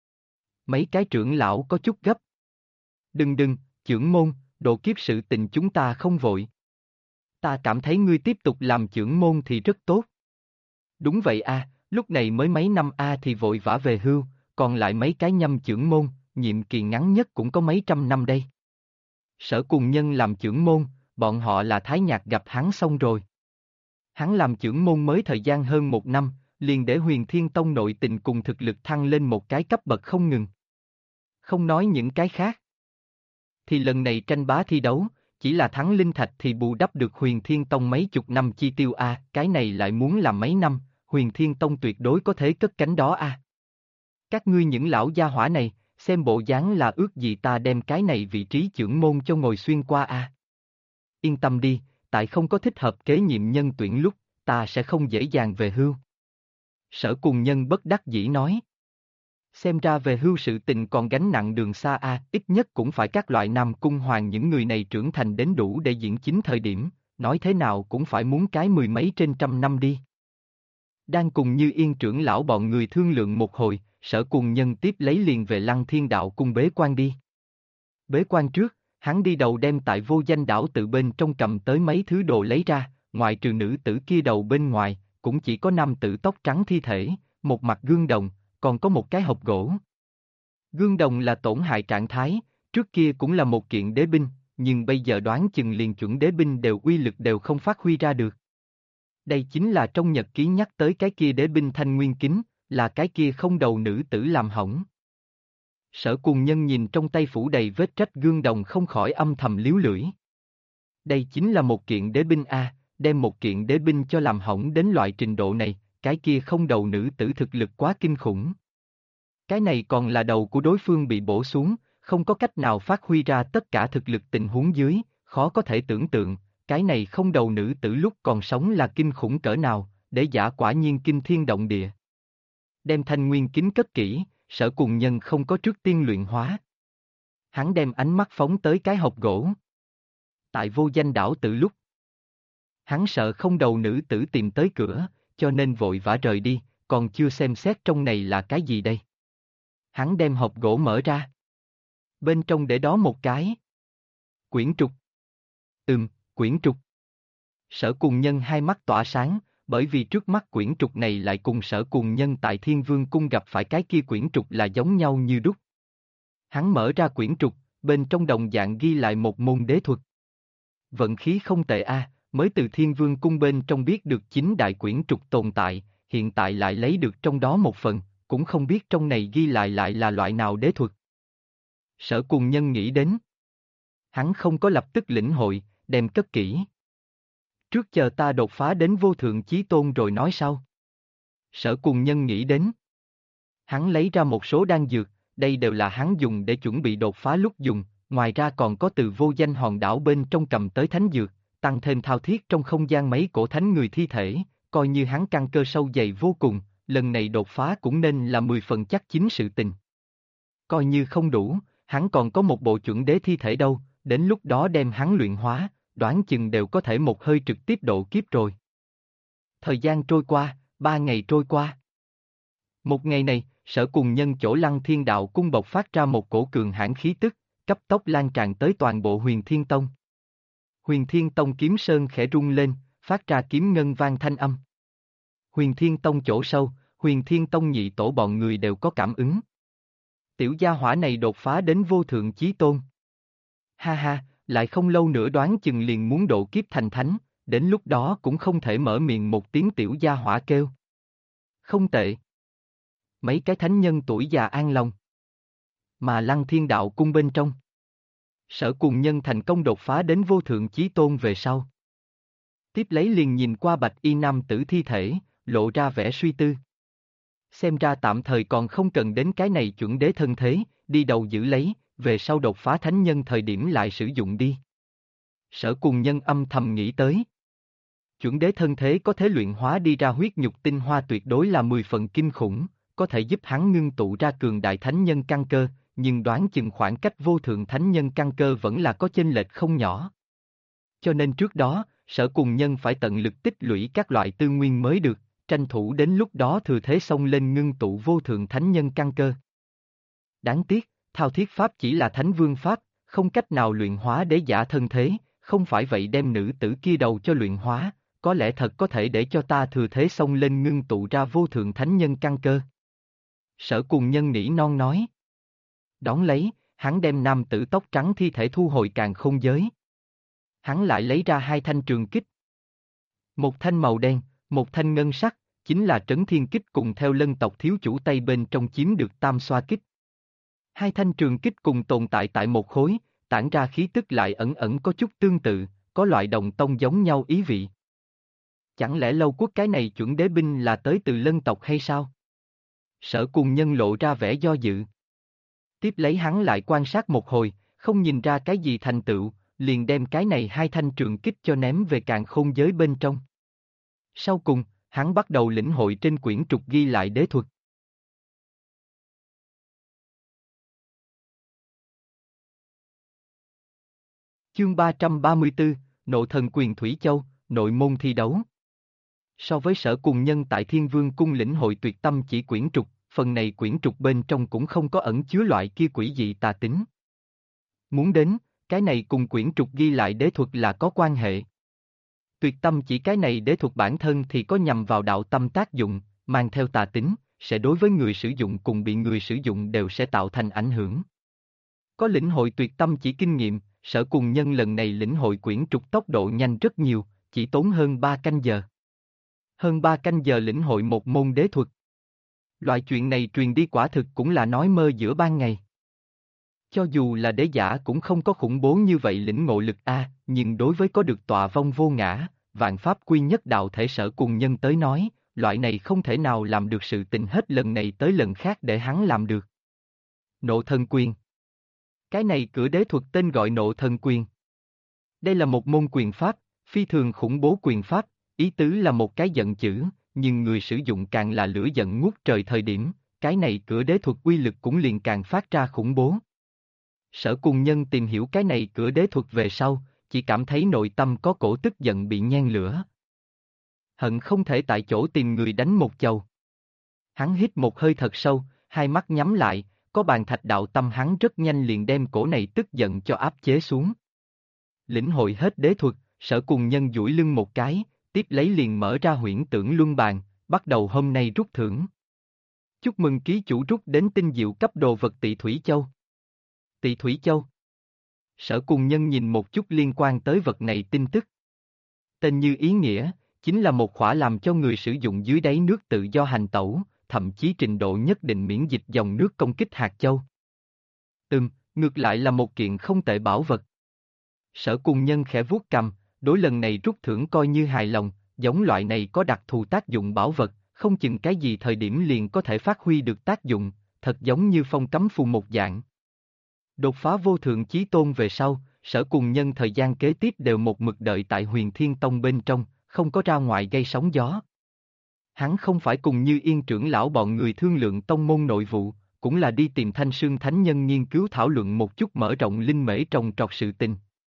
Mấy cái trưởng lão có chút gấp. Đừng, chưởng môn, độ kiếp sự tình chúng ta không vội. Ta cảm thấy ngươi tiếp tục làm chưởng môn thì rất tốt. Đúng vậy a, lúc này mới mấy năm a thì vội vã về hưu, còn lại mấy cái nhâm chưởng môn, nhiệm kỳ ngắn nhất cũng có mấy trăm năm đây. Sở Cùng Nhân làm chưởng môn, bọn họ là Thái Nhạc gặp hắn xong rồi. Hắn làm chưởng môn mới thời gian hơn một năm, liền để Huyền Thiên Tông nội tình cùng thực lực thăng lên một cái cấp bậc không ngừng. Không nói những cái khác. Thì lần này tranh bá thi đấu, chỉ là thắng linh thạch thì bù đắp được Huyền Thiên Tông mấy chục năm chi tiêu a, cái này lại muốn làm mấy năm, Huyền Thiên Tông tuyệt đối có thể cất cánh đó a. Các ngươi những lão gia hỏa này, xem bộ dáng là ước gì ta đem cái này vị trí chưởng môn cho ngồi xuyên qua a. Yên tâm đi, tại không có thích hợp kế nhiệm nhân tuyển lúc, ta sẽ không dễ dàng về hưu. Sở Cùng Nhân bất đắc dĩ nói. Xem ra về hưu sự tình còn gánh nặng đường xa a, ít nhất cũng phải các loại Nam Cung Hoàng những người này trưởng thành đến đủ để diễn chính thời điểm, nói thế nào cũng phải muốn cái mười mấy trên trăm năm đi. Đang cùng Như Yên trưởng lão bọn người thương lượng một hồi, Sở Cùng Nhân tiếp lấy liền về Lăng Thiên Đạo cung bế quan đi. Bế quan trước, hắn đi đầu đem tại Vô Danh đảo tự bên trong cầm tới mấy thứ đồ lấy ra, ngoại trừ nữ tử kia đầu bên ngoài, cũng chỉ có nam tử tóc trắng thi thể, một mặt gương đồng, còn có một cái hộp gỗ. Gương đồng là tổn hại trạng thái, trước kia cũng là một kiện đế binh, nhưng bây giờ đoán chừng liền chuẩn đế binh đều uy lực đều không phát huy ra được. Đây chính là trong nhật ký nhắc tới cái kia đế binh thanh nguyên kính, là cái kia không đầu nữ tử làm hỏng. Sở Cùng Nhân nhìn trong tay phủ đầy vết rách gương đồng không khỏi âm thầm liếu lưỡi. Đây chính là một kiện đế binh a, đem một kiện đế binh cho làm hỏng đến loại trình độ này, cái kia không đầu nữ tử thực lực quá kinh khủng. Cái này còn là đầu của đối phương bị bổ xuống, không có cách nào phát huy ra tất cả thực lực tình huống dưới, khó có thể tưởng tượng, cái này không đầu nữ tử lúc còn sống là kinh khủng cỡ nào, để giả quả nhiên kinh thiên động địa. Đem thanh nguyên kính cất kỹ, Sở Cùng Nhân không có trước tiên luyện hóa. Hắn đem ánh mắt phóng tới cái hộp gỗ. Tại Vô Danh đảo tự lúc. Hắn sợ không đầu nữ tử tìm tới cửa, cho nên vội vã rời đi, còn chưa xem xét trong này là cái gì đây. Hắn đem hộp gỗ mở ra. Bên trong để đó một cái quyển trục. Quyển trục. Sở Cùng Nhân hai mắt tỏa sáng, bởi vì trước mắt quyển trục này lại cùng Sở Cùng Nhân tại Thiên Vương Cung gặp phải cái kia quyển trục là giống nhau như đúc. Hắn mở ra quyển trục, bên trong đồng dạng ghi lại một môn đế thuật. Vận khí không tệ a, mới từ Thiên Vương Cung bên trong biết được chính đại quyển trục tồn tại, hiện tại lại lấy được trong đó một phần, cũng không biết trong này ghi lại là loại nào đế thuật. Sở Cùng Nhân nghĩ đến. Hắn không có lập tức lĩnh hội, đem cất kỹ. Trước chờ ta đột phá đến vô thượng chí tôn rồi nói sau. Sở Cùng Nhân nghĩ đến. Hắn lấy ra một số đan dược, đây đều là hắn dùng để chuẩn bị đột phá lúc dùng, ngoài ra còn có từ Vô Danh hòn đảo bên trong cầm tới thánh dược, tăng thêm thao thiết trong không gian mấy cổ thánh người thi thể, coi như hắn căn cơ sâu dày vô cùng, lần này đột phá cũng nên là 10 phần chắc chính sự tình. Coi như không đủ, hắn còn có một bộ chuẩn đế thi thể đâu, đến lúc đó đem hắn luyện hóa, đoán chừng đều có thể một hơi trực tiếp độ kiếp rồi. Thời gian trôi qua, 3 ngày trôi qua. Một ngày này, Sở Cùng Nhân chỗ Lăng Thiên Đạo cung bộc phát ra một cổ cường hãn khí tức, cấp tốc lan tràn tới toàn bộ Huyền Thiên Tông. Huyền Thiên Tông kiếm sơn khẽ rung lên, phát ra kiếm ngân vang thanh âm. Huyền Thiên Tông chỗ sâu, Huyền Thiên Tông nhị tổ bọn người đều có cảm ứng. Tiểu gia hỏa này đột phá đến vô thượng chí tôn. Ha ha, lại không lâu nữa đoán chừng liền muốn độ kiếp thành thánh, đến lúc đó cũng không thể mở miệng một tiếng tiểu gia hỏa kêu. Không tệ. Mấy cái thánh nhân tuổi già an lòng. Mà Lăng Thiên Đạo cung bên trong. Sở Cùng Nhân thành công đột phá đến vô thượng chí tôn về sau. Tiếp lấy liền nhìn qua bạch y nam tử thi thể, lộ ra vẻ suy tư. Xem ra tạm thời còn không cần đến cái này chuẩn đế thân thế, đi đầu giữ lấy, về sau đột phá thánh nhân thời điểm lại sử dụng đi. Sở Cùng Nhân âm thầm nghĩ tới. Chuẩn đế thân thế có thể luyện hóa đi ra huyết nhục tinh hoa tuyệt đối là 10 phần kinh khủng, có thể giúp hắn ngưng tụ ra cường đại thánh nhân căn cơ, nhưng đoán chừng khoảng cách vô thượng thánh nhân căn cơ vẫn là có chênh lệch không nhỏ. Cho nên trước đó, Sở Cùng Nhân phải tận lực tích lũy các loại tư nguyên mới được, tranh thủ đến lúc đó thừa thế xông lên ngưng tụ vô thượng thánh nhân căn cơ. Đáng tiếc, thao thiết pháp chỉ là thánh vương pháp, không cách nào luyện hóa đế giả thân thế, không phải vậy đem nữ tử kia đầu cho luyện hóa, có lẽ thật có thể để cho ta thừa thế xông lên ngưng tụ ra vô thượng thánh nhân căn cơ. Sở Cùng Nhân nỉ non nói. Đón lấy, hắn đem nam tử tóc trắng thi thể thu hồi càn khôn giới. Hắn lại lấy ra 2 thanh trường kích. Một thanh màu đen, một thanh ngân sắc, chính là Trấn Thiên Kích cùng theo Lân tộc thiếu chủ tay bên trong chiếm được Tam Xoa Kích. 2 thanh trường kích cùng tồn tại tại một khối, tản ra khí tức lại ẩn ẩn có chút tương tự, có loại đồng tông giống nhau ý vị. Chẳng lẽ Lâu Quốc cái này chuẩn đế binh là tới từ Lân tộc hay sao? Sở Cùng Nhân lộ ra vẻ do dự. Tiếp lấy hắn lại quan sát một hồi, không nhìn ra cái gì thành tựu, liền đem cái này 2 thanh trường kích cho ném về càn khôn giới bên trong. Sau cùng, hắn bắt đầu lĩnh hội trên quyển trục ghi lại đế thuật. Chương 334, Nộ Thần Quyền Thủy Châu, nội môn thi đấu. So với Sở Cùng Nhân tại Thiên Vương Cung lĩnh hội tuyệt tâm chỉ quyển trục, phần này quyển trục bên trong cũng không có ẩn chứa loại kia quỷ dị tà tính. Muốn đến, cái này cùng quyển trục ghi lại đế thuật là có quan hệ. Tuyệt tâm chỉ cái này đế thuật bản thân thì có nhằm vào đạo tâm tác dụng, mang theo tà tính, sẽ đối với người sử dụng cùng bị người sử dụng đều sẽ tạo thành ảnh hưởng. Có lĩnh hội tuyệt tâm chỉ kinh nghiệm, Sở Cùng Nhân lần này lĩnh hội quyển trục tốc độ nhanh rất nhiều, chỉ tốn hơn 3 canh giờ. Hơn 3 canh giờ lĩnh hội một môn đế thuật. Loại chuyện này truyền đi quả thực cũng là nói mơ giữa ban ngày. Cho dù là đế giả cũng không có khủng bố như vậy lĩnh ngộ lực A, nhưng đối với có được tọa vong vô ngã, vạn pháp quy nhất đạo thể Sở Cùng Nhân tới nói, loại này không thể nào làm được sự tình hết lần này tới lần khác để hắn làm được. Nộ Thần Quyền. Cái này cửa đế thuật tên gọi Nộ Thần Quyền. Đây là một môn quyền pháp, phi thường khủng bố quyền pháp, ý tứ là một cái giận chữ, nhưng người sử dụng càng là lửa giận ngút trời thời điểm, cái này cửa đế thuật uy lực cũng liền càng phát ra khủng bố. Sở Cùng Nhân tìm hiểu cái này cửa đế thuật về sau, chỉ cảm thấy nội tâm có cổ tức giận bị nhen lửa. Hận không thể tại chỗ tìm người đánh một chầu. Hắn hít một hơi thật sâu, hai mắt nhắm lại, có bàn thạch đạo tâm hắn rất nhanh liền đem cổ này tức giận cho áp chế xuống. Lĩnh hội hết đế thuật, Sở Cùng Nhân duỗi lưng một cái, tiếp lấy liền mở ra huyễn tưởng luân bàn, bắt đầu hôm nay rút thưởng. Chúc mừng ký chủ rút đến tinh diệu cấp đồ vật Tị Thủy Châu. Tị Thủy Châu. Sở Cùng Nhân nhìn một chút liên quan tới vật này tin tức. Tên như ý nghĩa, chính là một khỏa làm cho người sử dụng dưới đáy nước tự do hành tẩu, thậm chí trình độ nhất định miễn dịch dòng nước công kích hạt châu. Ngược lại là một kiện không tệ bảo vật. Sở Cùng Nhân khẽ vuốt cằm, đối lần này rút thưởng coi như hài lòng, giống loại này có đặc thù tác dụng bảo vật, không chừng cái gì thời điểm liền có thể phát huy được tác dụng, thật giống như phong cấm phù một dạng. Đột phá vô thượng chí tôn về sau, Sở Cùng Nhân thời gian kế tiếp đều một mực đợi tại Huyền Thiên Tông bên trong, không có ra ngoài gây sóng gió. Hắn không phải cùng Như Yên trưởng lão bọn người thương lượng tông môn nội vụ, cũng là đi tìm Thanh Sương Thánh Nhân nghiên cứu thảo luận một chút mở rộng linh mễ trồng trọt sự tình.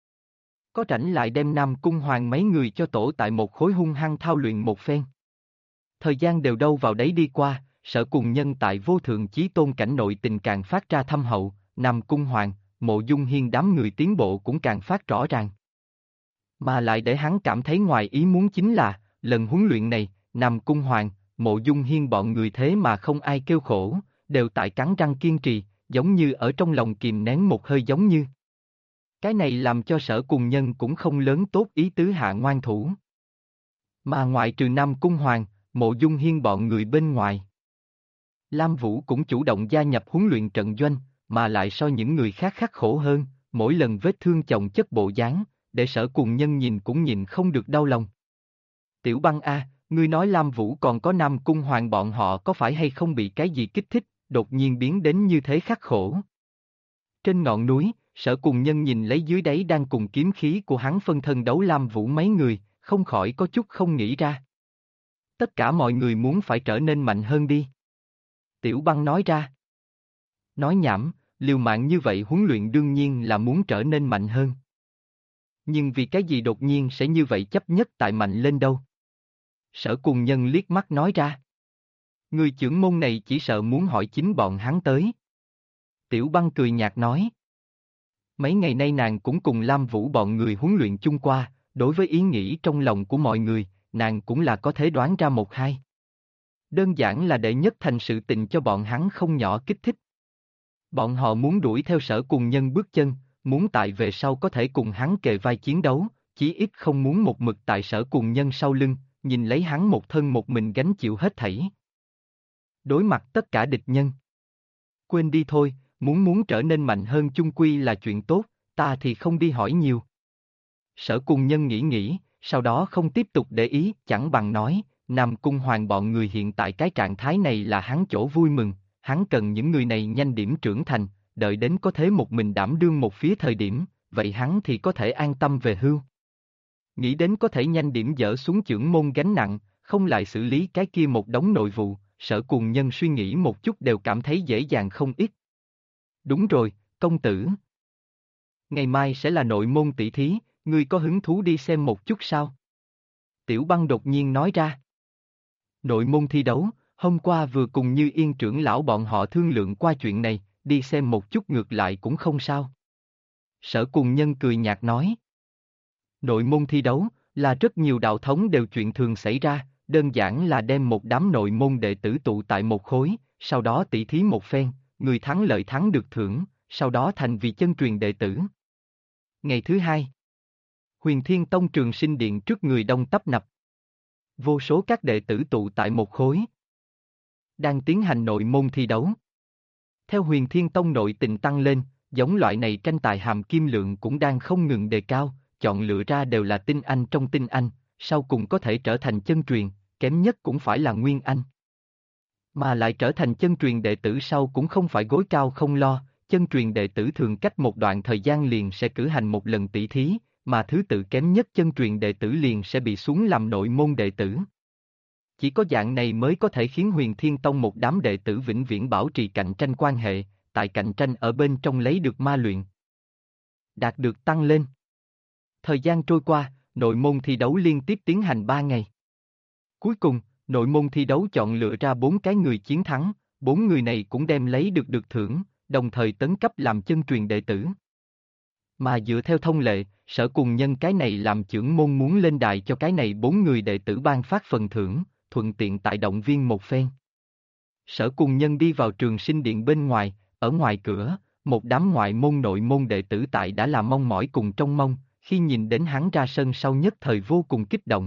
Có rảnh lại đem Nam Cung Hoàng mấy người cho tổ tại một khối hung hăng thao luyện một phen. Thời gian đều đâu vào đấy đi qua, Sở Cùng Nhân tại vô thượng chí tôn cảnh nội tình càng phát ra thâm hậu, Nam Cung Hoàng, Mộ Dung Hiên đám người tiến bộ cũng càng phát rõ ràng. Mà lại để hắn cảm thấy ngoài ý muốn chính là, lần huấn luyện này, Nam Cung Hoàng, Mộ Dung Hiên bọn người thế mà không ai kêu khổ, đều tại cắn răng kiên trì, giống như ở trong lòng kìm nén một hơi giống như. Cái này làm cho Sở Cùng Nhân cũng không lớn tốt ý tứ hạ ngoan thủ. Mà ngoại trừ Nam Cung Hoàng, Mộ Dung Hiên bọn người bên ngoài. Lam Vũ cũng chủ động gia nhập huấn luyện trận doanh, mà lại so những người khác khắc khổ hơn, mỗi lần vết thương chồng chất bộ dáng, để Sở Cùng Nhân nhìn cũng nhìn không được đau lòng. Tiểu Băng a, ngươi nói Lam Vũ còn có Nam Cung Hoàng bọn họ có phải hay không bị cái gì kích thích, đột nhiên biến đến như thế khắc khổ. Trên ngọn núi, Sở Cùng Nhân nhìn lấy dưới đáy đang cùng kiếm khí của hắn phân thân đấu Lam Vũ mấy người, không khỏi có chút không nghĩ ra. Tất cả mọi người muốn phải trở nên mạnh hơn đi. Tiểu Băng nói ra. Nói nhảm, liều mạng như vậy huấn luyện đương nhiên là muốn trở nên mạnh hơn. Nhưng vì cái gì đột nhiên sẽ như vậy chấp nhất tại mạnh lên đâu? Sở Cùng Nhân liếc mắt nói ra. Người trưởng môn này chỉ sợ muốn hỏi chính bọn hắn tới. Tiểu Băng cười nhạt nói. Mấy ngày nay nàng cũng cùng Lam Vũ bọn người huấn luyện chung qua, đối với ý nghĩ trong lòng của mọi người, nàng cũng là có thể đoán ra một hai. Đơn giản là để nhất thành sự tình cho bọn hắn không nhỏ kích thích. Bọn họ muốn đuổi theo Sở Cùng Nhân bước chân, muốn tại về sau có thể cùng hắn kề vai chiến đấu, chí ít không muốn một mực tại Sở Cùng Nhân sau lưng, nhìn lấy hắn một thân một mình gánh chịu hết thảy. Đối mặt tất cả địch nhân. Quên đi thôi, muốn trở nên mạnh hơn chung quy là chuyện tốt, ta thì không đi hỏi nhiều. Sở Cùng Nhân nghĩ, sau đó không tiếp tục để ý, chẳng bằng nói, Nam Cung Hoàng bọn người hiện tại cái trạng thái này là hắn chỗ vui mừng, hắn cần những người này nhanh điểm trưởng thành, đợi đến có thế một mình đảm đương một phía thời điểm, vậy hắn thì có thể an tâm về hưu. Nghĩ đến có thể nhanh điểm dỡ xuống chưởng môn gánh nặng, không lại xử lý cái kia một đống nội vụ, Sở Cùng Nhân suy nghĩ một chút đều cảm thấy dễ dàng không ít. Đúng rồi, công tử. Ngày mai sẽ là nội môn tỷ thí, ngươi có hứng thú đi xem một chút sao? Tiểu Băng đột nhiên nói ra. Nội môn thi đấu, hôm qua vừa cùng Như Yên trưởng lão bọn họ thương lượng qua chuyện này, đi xem một chút ngược lại cũng không sao. Sở Cùng Nhân cười nhạt nói. Nội môn thi đấu, là rất nhiều đạo thống đều chuyện thường xảy ra, đơn giản là đem một đám nội môn đệ tử tụ tại một khối, sau đó tỷ thí một phen, người thắng lợi thắng được thưởng, sau đó thành vì chân truyền đệ tử. Ngày thứ hai, Huyền Thiên Tông Trường Sinh Điện trước người đông tấp nập. Vô số các đệ tử tụ tại một khối. Đang tiến hành nội môn thi đấu. Theo Huyền Thiên Tông nội tình tăng lên, giống loại này tranh tài hàm kim lượng cũng đang không ngừng đề cao, chọn lựa ra đều là tinh anh trong tinh anh, sau cùng có thể trở thành chân truyền, kém nhất cũng phải là nguyên anh. Mà lại trở thành chân truyền đệ tử sau cũng không phải gối cao không lo, chân truyền đệ tử thường cách một đoạn thời gian liền sẽ cử hành một lần tỷ thí, mà thứ tự kém nhất chân truyền đệ tử liền sẽ bị xuống làm nội môn đệ tử. Chỉ có dạng này mới có thể khiến Huyền Thiên Tông một đám đệ tử vĩnh viễn bảo trì cạnh tranh quan hệ, tại cạnh tranh ở bên trong lấy được ma luyện. Đạt được tăng lên. Thời gian trôi qua, nội môn thi đấu liên tiếp tiến hành 3 ngày. Cuối cùng, nội môn thi đấu chọn lựa ra 4 cái người chiến thắng, 4 người này cũng đem lấy được thưởng, đồng thời tấn cấp làm chân truyền đệ tử. Mà dựa theo thông lệ, Sở Cùng Nhân cái này làm trưởng môn muốn lên đài cho cái này 4 người đệ tử ban phát phần thưởng, thuận tiện tại động viên một phen. Sở Cùng Nhân đi vào Trường Sinh Điện bên ngoài, ở ngoài cửa, một đám ngoại môn nội môn đệ tử tại đã là mong mỏi cùng trông mong, khi nhìn đến hắn ra sân sau nhất thời vô cùng kích động.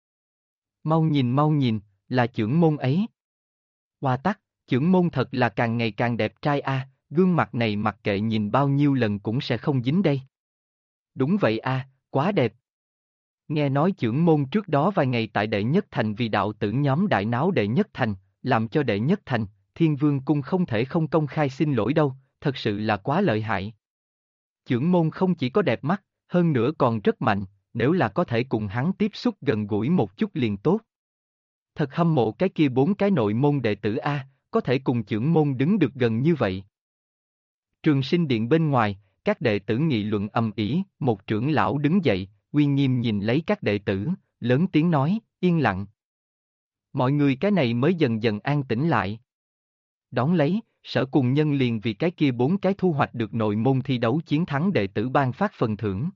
Mau nhìn, là trưởng môn ấy. Hoa tắc, trưởng môn thật là càng ngày càng đẹp trai a, gương mặt này mặc kệ nhìn bao nhiêu lần cũng sẽ không dính đây. Đúng vậy a, quá đẹp. Nghe nói trưởng môn trước đó vài ngày tại Đệ Nhất Thành vì đạo tử nhóm đại náo Đệ Nhất Thành, làm cho Đệ Nhất Thành, Thiên Vương Cung không thể không công khai xin lỗi đâu, thật sự là quá lợi hại. Trưởng môn không chỉ có đẹp mắt, hơn nữa còn rất mạnh, nếu là có thể cùng hắn tiếp xúc gần gũi một chút liền tốt. Thật hâm mộ cái kia 4 cái nội môn đệ tử A, có thể cùng trưởng môn đứng được gần như vậy. Trường Sinh Điện bên ngoài, các đệ tử nghị luận ầm ĩ, một trưởng lão đứng dậy, uy nghiêm nhìn lấy các đệ tử, lớn tiếng nói, yên lặng. Mọi người cái này mới dần dần an tĩnh lại. Đón lấy, Sở Cùng Nhân liền vì cái kia 4 cái thu hoạch được nội môn thi đấu chiến thắng đệ tử ban phát phần thưởng.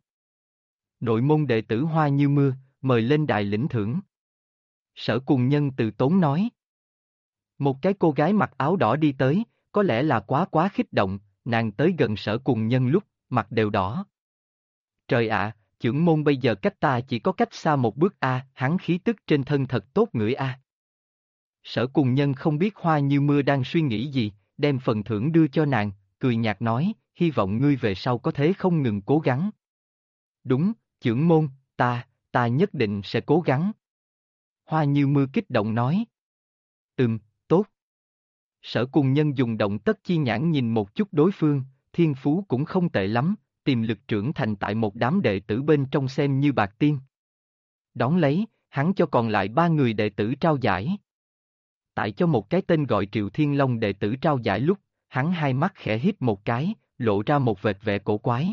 Nội môn đệ tử hoa như mưa, mời lên đài lĩnh thưởng. Sở Cùng Nhân từ tốn nói. Một cái cô gái mặc áo đỏ đi tới, có lẽ là quá kích động, nàng tới gần Sở Cùng Nhân lúc, mặt đều đỏ. Trời ạ, trưởng môn bây giờ cách ta chỉ có cách xa một bước a, hắn khí tức trên thân thật tốt ngửi a. Sở Cùng Nhân không biết hoa như mưa đang suy nghĩ gì, đem phần thưởng đưa cho nàng, cười nhạt nói, hy vọng ngươi về sau có thể không ngừng cố gắng. Đúng, chưởng môn, ta nhất định sẽ cố gắng. Hoa Như Mưa kích động nói. Tốt. Sở Cùng Nhân dùng động tất chi nhãn nhìn một chút đối phương, thiên phú cũng không tệ lắm, tiềm lực trưởng thành tại một đám đệ tử bên trong xem như bạc tiên. Đón lấy, hắn cho còn lại 3 người đệ tử trao giải. Tại cho một cái tên gọi Triệu Thiên Long đệ tử trao giải lúc, hắn hai mắt khẽ híp một cái, lộ ra một vệt vẻ cổ quái.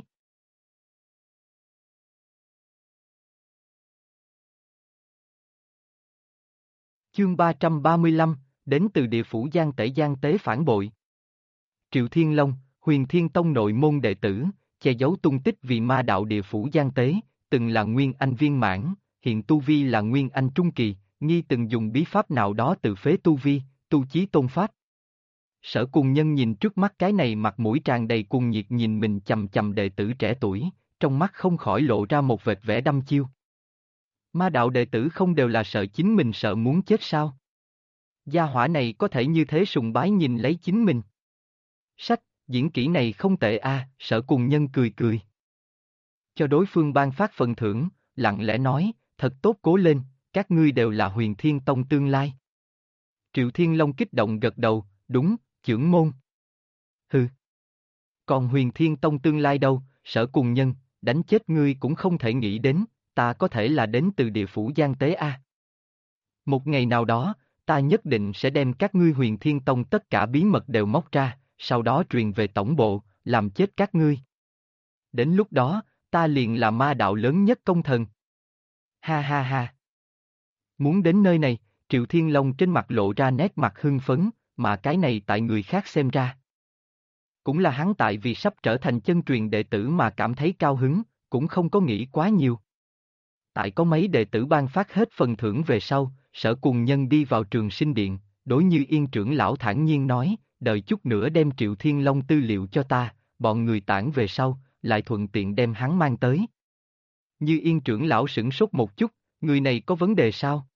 Chương 335, đến từ địa phủ Giang Tế phản bội. Triệu Thiên Long, Huyền Thiên Tông nội môn đệ tử, che giấu tung tích vì ma đạo địa phủ Giang Tế, từng là Nguyên Anh viên mãn, hiện tu vi là Nguyên Anh trung kỳ, nghi từng dùng bí pháp nào đó tự phế tu vi, tu chí tôn pháp. Sở Cùng Nhân nhìn trước mắt cái này mặt mũi tràn đầy cuồng nhiệt nhìn mình chầm chầm đệ tử trẻ tuổi, trong mắt không khỏi lộ ra một vệt vẻ đăm chiêu. Ma đạo đệ tử không đều là sợ chính mình sợ muốn chết sao? Gia hỏa này có thể như thế sùng bái nhìn lấy chính mình. Sách, diễn kỹ này không tệ a, Sở Cùng Nhân cười cười. Cho đối phương ban phát phần thưởng, lặng lẽ nói, thật tốt cố lên, các ngươi đều là Huyền Thiên Tông tương lai. Triệu Thiên Long kích động gật đầu, đúng, chưởng môn. Hừ. Còn Huyền Thiên Tông tương lai đâu, Sở Cùng Nhân, đánh chết ngươi cũng không thể nghĩ đến, ta có thể là đến từ địa phủ Giang Tế a. Một ngày nào đó, ta nhất định sẽ đem các ngươi Huyền Thiên Tông tất cả bí mật đều móc ra, sau đó truyền về tổng bộ, làm chết các ngươi. Đến lúc đó, ta liền là ma đạo lớn nhất công thần. Ha ha ha. Muốn đến nơi này, Triệu Thiên Long trên mặt lộ ra nét mặt hưng phấn, mà cái này tại người khác xem ra. Cũng là hắn tại vì sắp trở thành chân truyền đệ tử mà cảm thấy cao hứng, cũng không có nghĩ quá nhiều. Tại có mấy đệ tử ban phát hết phần thưởng về sau, Sở Cùng Nhân đi vào Trường Sinh Điện, đối Như Yên trưởng lão thản nhiên nói, đợi chút nữa đem Triệu Thiên Long tư liệu cho ta, bọn người tản về sau, lại thuận tiện đem hắn mang tới. Như Yên trưởng lão sửng sốt một chút, người này có vấn đề sao?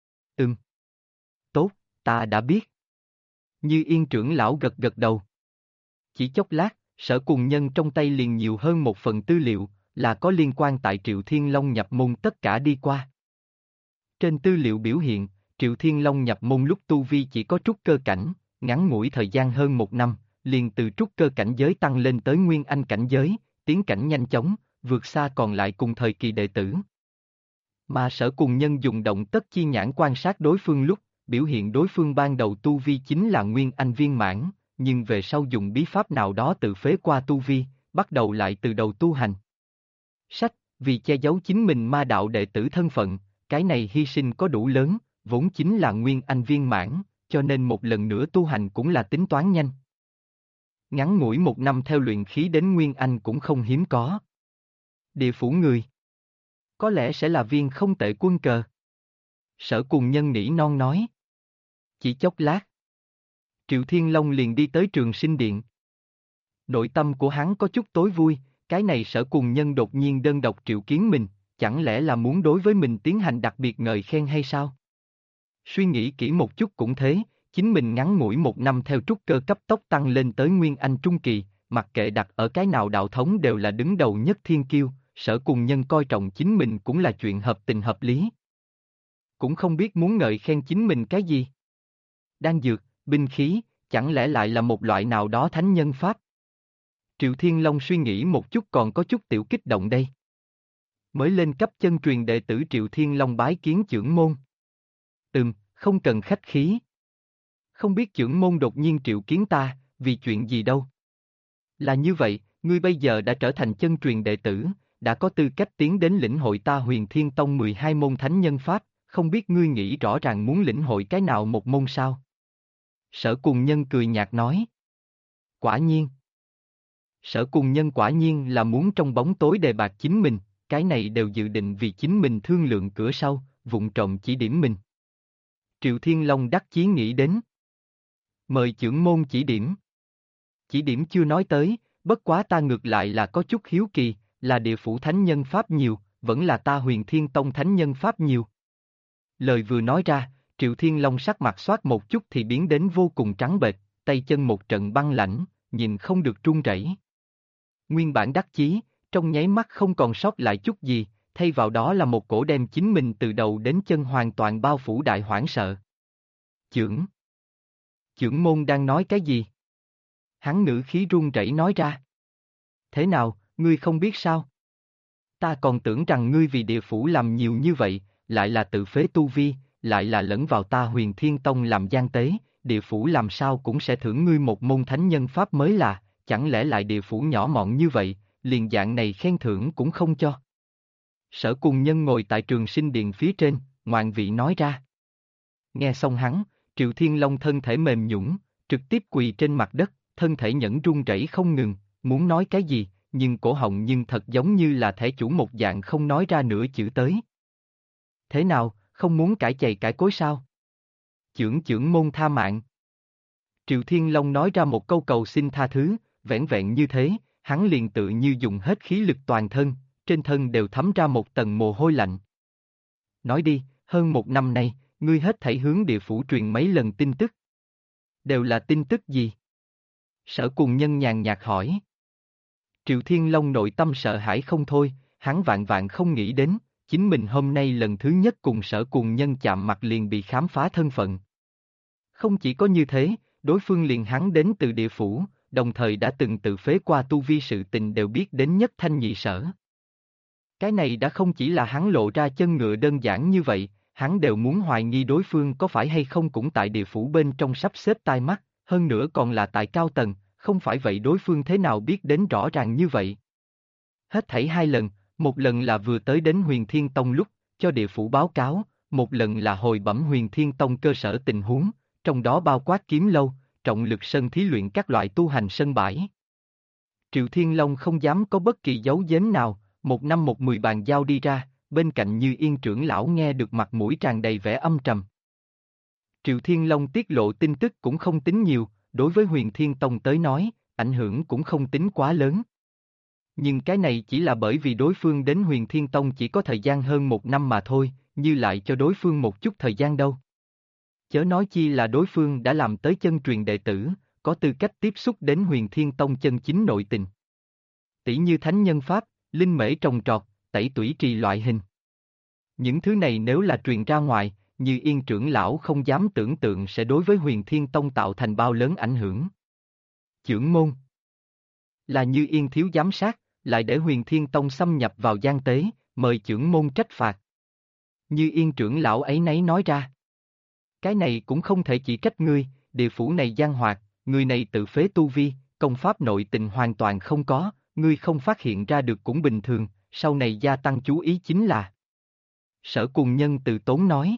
Tốt, ta đã biết. Như Yên trưởng lão gật gật đầu. Chỉ chốc lát, Sở Cùng Nhân trong tay liền nhiều hơn một phần tư liệu, là có liên quan tại Triệu Thiên Long nhập môn tất cả đi qua. Trên tư liệu biểu hiện, Triệu Thiên Long nhập môn lúc tu vi chỉ có trúc cơ cảnh, ngắn ngủi thời gian hơn 1 năm, liền từ trúc cơ cảnh giới tăng lên tới Nguyên Anh cảnh giới, tiến cảnh nhanh chóng, vượt xa còn lại cùng thời kỳ đệ tử. Mà Sở Cùng Nhân dùng động tất chi nhãn quan sát đối phương lúc, biểu hiện đối phương ban đầu tu vi chính là Nguyên Anh viên mãn, nhưng về sau dùng bí pháp nào đó tự phế qua tu vi, bắt đầu lại từ đầu tu hành. Sách, vì che giấu chính mình ma đạo đệ tử thân phận, cái này hy sinh có đủ lớn, vốn chính là Nguyên Anh viên mãn, cho nên một lần nữa tu hành cũng là tính toán nhanh. Ngắn ngủi 1 năm theo luyện khí đến Nguyên Anh cũng không hiếm có. Địa phủ người. Có lẽ sẽ là viên không tệ quân cờ. Sở Cùng Nhân nỉ non nói. Chỉ chốc lát. Triệu Thiên Long liền đi tới Trường Sinh Điện. Nội tâm của hắn có chút tối vui, cái này Sở Cùng Nhân đột nhiên đơn độc triệu kiến mình, chẳng lẽ là muốn đối với mình tiến hành đặc biệt ngợi khen hay sao? Suy nghĩ kỹ một chút cũng thế, chính mình ngắn ngủi 1 năm theo trúc cơ cấp tốc tăng lên tới Nguyên Anh Trung Kỳ, mặc kệ đặt ở cái nào đạo thống đều là đứng đầu nhất thiên kiêu, Sở Cùng Nhân coi trọng chính mình cũng là chuyện hợp tình hợp lý. Cũng không biết muốn ngợi khen chính mình cái gì. Đan dược, binh khí, chẳng lẽ lại là một loại nào đó thánh nhân pháp? Triệu Thiên Long suy nghĩ một chút còn có chút tiểu kích động đây. Mới lên cấp chân truyền đệ tử Triệu Thiên Long bái kiến chưởng môn. Không cần khách khí. Không biết chưởng môn đột nhiên triệu kiến ta, vì chuyện gì đâu. Là như vậy, ngươi bây giờ đã trở thành chân truyền đệ tử, đã có tư cách tiến đến lĩnh hội ta Huyền Thiên Tông 12 môn thánh nhân pháp, không biết ngươi nghĩ rõ ràng muốn lĩnh hội cái nào một môn sao? Sở Cùng Nhân cười nhạt nói. Quả nhiên. Sở Cùng Nhân quả nhiên là muốn trong bóng tối đề bạt chính mình, cái này đều dự định vì chính mình thương lượng cửa sau, vụng trộm chỉ điểm mình. Triệu Thiên Long đắc chí nghĩ đến. Mời chưởng môn chỉ điểm. Chỉ điểm chưa nói tới, bất quá ta ngược lại là có chút hiếu kỳ, là địa phủ thánh nhân pháp nhiều, vẫn là ta Huyền Thiên Tông thánh nhân pháp nhiều. Lời vừa nói ra, Triệu Thiên Long sắc mặt xoát một chút thì biến đến vô cùng trắng bệch, tay chân một trận băng lãnh, nhìn không được run rẩy. nguyên bản đắc chí, trong nháy mắt không còn sót lại chút gì, thay vào đó là một cổ đem chính mình từ đầu đến chân hoàn toàn bao phủ đại hoảng sợ. Chưởng. Chưởng môn đang nói cái gì? Hắn ngữ khí run rẩy nói ra. Thế nào, ngươi không biết sao? Ta còn tưởng rằng ngươi vì địa phủ làm nhiều như vậy, lại là tự phế tu vi, lại là lẫn vào ta Huyền Thiên Tông làm gian tế, địa phủ làm sao cũng sẽ thưởng ngươi một môn thánh nhân pháp mới là, chẳng lẽ lại địa phủ nhỏ mọn như vậy, liền dạng này khen thưởng cũng không cho. Sở Cùng Nhân ngồi tại Trường Sinh Điện phía trên, ngoạn vị nói ra. Nghe xong hắn, Triệu Thiên Long thân thể mềm nhũn, trực tiếp quỳ trên mặt đất, thân thể nhẫn run rẩy không ngừng, muốn nói cái gì, nhưng cổ họng nhưng thật giống như là thể chủ một dạng không nói ra nửa chữ tới. Thế nào, không muốn cãi chày cãi cối sao? Chưởng môn tha mạng. Triệu Thiên Long nói ra một câu cầu xin tha thứ, vẻn vẹn như thế, hắn liền tự như dùng hết khí lực toàn thân, trên thân đều thấm ra một tầng mồ hôi lạnh. Nói đi, hơn một năm nay, ngươi hết thảy hướng địa phủ truyền mấy lần tin tức. Đều là tin tức gì? Sở Cùng Nhân nhàn nhạt hỏi. Triệu Thiên Long nội tâm sợ hãi không thôi, hắn vạn vạn không nghĩ đến, chính mình hôm nay lần thứ nhất cùng Sở Cùng Nhân chạm mặt liền bị khám phá thân phận. Không chỉ có như thế, đối phương liền hắn đến từ địa phủ, đồng thời đã từng tự phế qua tu vi sự tình đều biết đến nhất thanh nhị sở. Cái này đã không chỉ là hắn lộ ra chân ngựa đơn giản như vậy, hắn đều muốn hoài nghi đối phương có phải hay không cũng tại địa phủ bên trong sắp xếp tai mắt, hơn nữa còn là tại cao tầng, không phải vậy đối phương thế nào biết đến rõ ràng như vậy. Hết thảy hai lần, một lần là vừa tới đến Huyền Thiên Tông lúc, cho địa phủ báo cáo, một lần là hồi bẩm Huyền Thiên Tông cơ sở tình huống, trong đó bao quát kiếm lâu, trọng lực sân thí luyện các loại tu hành sân bãi. Triệu Thiên Long không dám có bất kỳ dấu giếm nào, một năm một mười bàn giao đi ra, bên cạnh Như Yên trưởng lão nghe được mặt mũi tràn đầy vẻ âm trầm. Triệu Thiên Long tiết lộ tin tức cũng không tính nhiều, đối với Huyền Thiên Tông tới nói, ảnh hưởng cũng không tính quá lớn. Nhưng cái này chỉ là bởi vì đối phương đến Huyền Thiên Tông chỉ có thời gian hơn một năm mà thôi, như lại cho đối phương một chút thời gian đâu. Chớ nói chi là đối phương đã làm tới chân truyền đệ tử, có tư cách tiếp xúc đến Huyền Thiên Tông chân chính nội tình. Tỷ như thánh nhân pháp, linh mễ trồng trọt, tẩy tủy trì loại hình. Những thứ này nếu là truyền ra ngoài, Như Yên trưởng lão không dám tưởng tượng sẽ đối với Huyền Thiên Tông tạo thành bao lớn ảnh hưởng. Chưởng môn là Như Yên thiếu giám sát, lại để Huyền Thiên Tông xâm nhập vào gian tế, mời chưởng môn trách phạt. Như Yên trưởng lão ấy nấy nói ra. Cái này cũng không thể chỉ trách ngươi, địa phủ này gian hoạt, người này tự phế tu vi, công pháp nội tình hoàn toàn không có, ngươi không phát hiện ra được cũng bình thường, sau này gia tăng chú ý chính là. Sở Cùng Nhân từ tốn nói.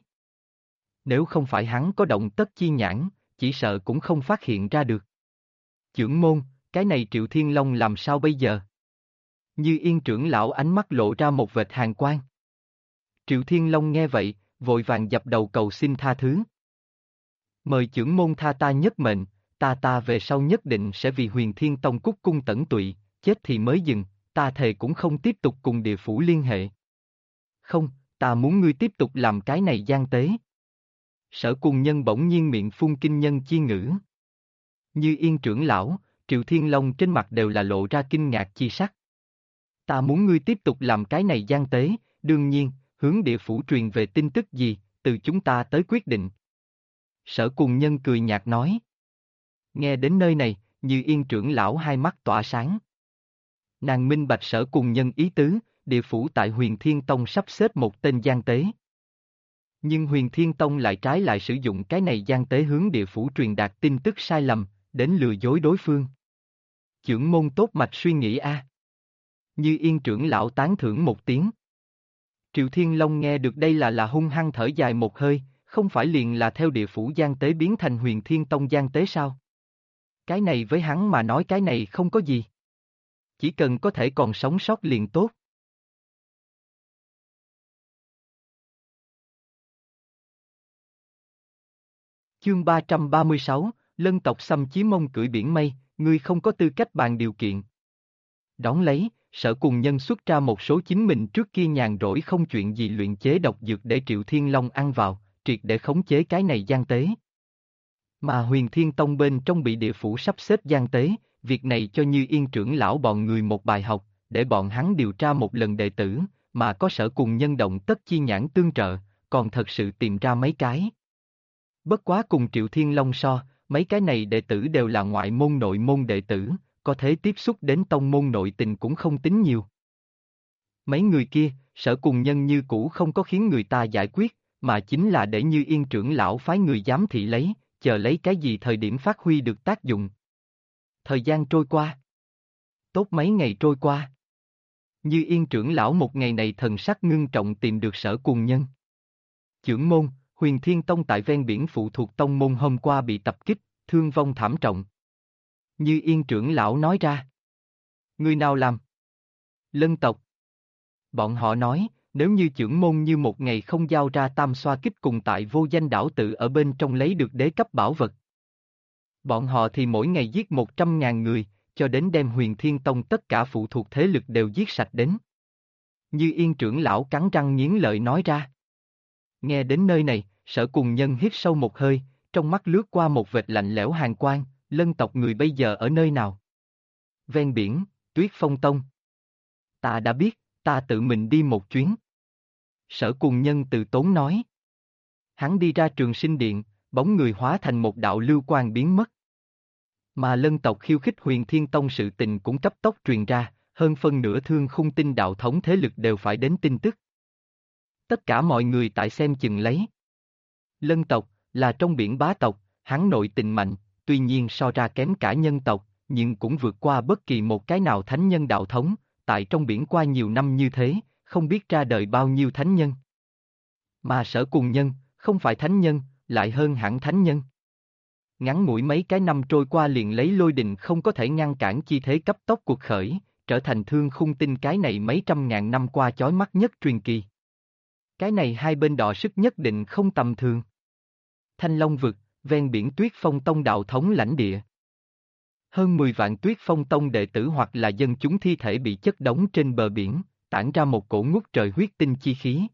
Nếu không phải hắn có động tất chi nhãn, chỉ sợ cũng không phát hiện ra được. Chưởng môn, cái này Triệu Thiên Long làm sao bây giờ? Như Yên trưởng lão ánh mắt lộ ra một vệt hàn quang. Triệu Thiên Long nghe vậy, vội vàng dập đầu cầu xin tha thứ. Mời chưởng môn tha ta nhất mệnh, ta về sau nhất định sẽ vì Huyền Thiên Tông cúc cung tẩn tụy, chết thì mới dừng, ta thề cũng không tiếp tục cùng địa phủ liên hệ. Không, ta muốn ngươi tiếp tục làm cái này gian tế. Sở Cùng Nhân bỗng nhiên miệng phun kinh nhân chi ngữ. Như Yên trưởng lão, Triệu Thiên Long trên mặt đều là lộ ra kinh ngạc chi sắc. Ta muốn ngươi tiếp tục làm cái này gian tế, đương nhiên, hướng địa phủ truyền về tin tức gì, từ chúng ta tới quyết định. Sở Cùng Nhân cười nhạt nói. Nghe đến nơi này, Như Yên trưởng lão hai mắt tỏa sáng. Nàng minh bạch Sở Cùng Nhân ý tứ, địa phủ tại Huyền Thiên Tông sắp xếp một tên gian tế. Nhưng Huyền Thiên Tông lại trái lại sử dụng cái này gian tế hướng địa phủ truyền đạt tin tức sai lầm, đến lừa dối đối phương. Chưởng môn tốt mạch suy nghĩ a. Như Yên trưởng lão tán thưởng một tiếng. Triệu Thiên Long nghe được đây là hung hăng thở dài một hơi, không phải liền là theo địa phủ gian tế biến thành Huyền Thiên Tông gian tế sao? Cái này với hắn mà nói cái này không có gì. Chỉ cần có thể còn sống sót liền tốt. Chương 336, Lân tộc xâm chiếm mông cưỡi biển mây, ngươi không có tư cách bàn điều kiện. Đón lấy, Sở Cùng Nhân xuất ra một số chính mình trước kia nhàn rỗi không chuyện gì luyện chế độc dược để Triệu Thiên Long ăn vào, triệt để khống chế cái này gian tế. Mà Huyền Thiên Tông bên trong bị địa phủ sắp xếp gian tế, việc này cho Như Yên trưởng lão bọn người một bài học, để bọn hắn điều tra một lần đệ tử, mà có Sở Cùng Nhân động tất chi nhãn tương trợ, còn thật sự tìm ra mấy cái. Bất quá cùng Triệu Thiên Long so, mấy cái này đệ tử đều là ngoại môn nội môn đệ tử, có thể tiếp xúc đến tông môn nội tình cũng không tính nhiều. Mấy người kia, Sở Cùng Nhân như cũ không có khiến người ta giải quyết, mà chính là để Như Yên trưởng lão phái người giám thị lấy, chờ lấy cái gì thời điểm phát huy được tác dụng. Thời gian trôi qua. Tốt mấy ngày trôi qua. Như Yên trưởng lão một ngày này thần sắc ngưng trọng tìm được Sở Cùng Nhân. Chưởng môn, Huyền Thiên Tông tại ven biển phụ thuộc tông môn hôm qua bị tập kích, thương vong thảm trọng. Như Yên trưởng lão nói ra. Người nào làm? Lân tộc. Bọn họ nói, nếu như chưởng môn như một ngày không giao ra tam xoa kích cùng tại vô danh đảo tự ở bên trong lấy được đế cấp bảo vật. Bọn họ thì mỗi ngày giết 100.000 người, cho đến đem Huyền Thiên Tông tất cả phụ thuộc thế lực đều giết sạch đến. Như Yên trưởng lão cắn răng nghiến lợi nói ra. Nghe đến nơi này, Sở Cùng Nhân hít sâu một hơi, trong mắt lướt qua một vệt lạnh lẽo hàn quang, Lân tộc người bây giờ ở nơi nào? Ven biển, Tuyết Phong Tông. Ta đã biết, ta tự mình đi một chuyến. Sở Cùng Nhân từ tốn nói. Hắn đi ra Trường Sinh Điện, bóng người hóa thành một đạo lưu quang biến mất. Mà Lân tộc khiêu khích Huyền Thiên Tông sự tình cũng cấp tốc truyền ra, hơn phân nửa Thương Khung Tinh đạo thống thế lực đều phải đến tin tức. Tất cả mọi người tại xem chừng lấy. Lân tộc, là trong biển bá tộc, hắn nội tình mạnh, tuy nhiên so ra kém cả nhân tộc, nhưng cũng vượt qua bất kỳ một cái nào thánh nhân đạo thống, tại trong biển qua nhiều năm như thế, không biết ra đời bao nhiêu thánh nhân. Mà Sở Cùng Nhân, không phải thánh nhân, lại hơn hẳn thánh nhân. Ngắn ngủi mấy cái năm trôi qua liền lấy lôi đình không có thể ngăn cản chi thế cấp tốc cuộc khởi, trở thành Thương Khung Tinh cái này mấy trăm ngàn năm qua chói mắt nhất truyền kỳ. Cái này hai bên đọ sức nhất định không tầm thường. Thanh Long Vực, ven biển Tuyết Phong Tông đạo thống lãnh địa. Hơn 10 vạn Tuyết Phong Tông đệ tử hoặc là dân chúng thi thể bị chất đống trên bờ biển, tản ra một cổ ngút trời huyết tinh chi khí.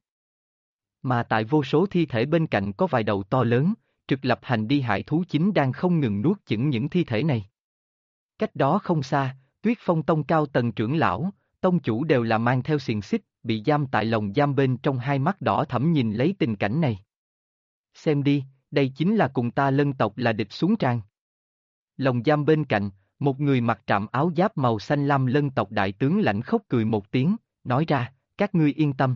Mà tại vô số thi thể bên cạnh có vài đầu to lớn, trực lập hành đi hại thú chính đang không ngừng nuốt chửng những thi thể này. Cách đó không xa, Tuyết Phong Tông cao tầng trưởng lão, tông chủ đều là mang theo xiềng xích, bị giam tại lồng giam bên trong hai mắt đỏ thẫm nhìn lấy tình cảnh này. Xem đi, đây chính là cùng ta Lân tộc là địch xuống tràng. Lồng giam bên cạnh, một người mặc trạm áo giáp màu xanh lam Lân tộc đại tướng lạnh khóc cười một tiếng, nói ra, các ngươi yên tâm.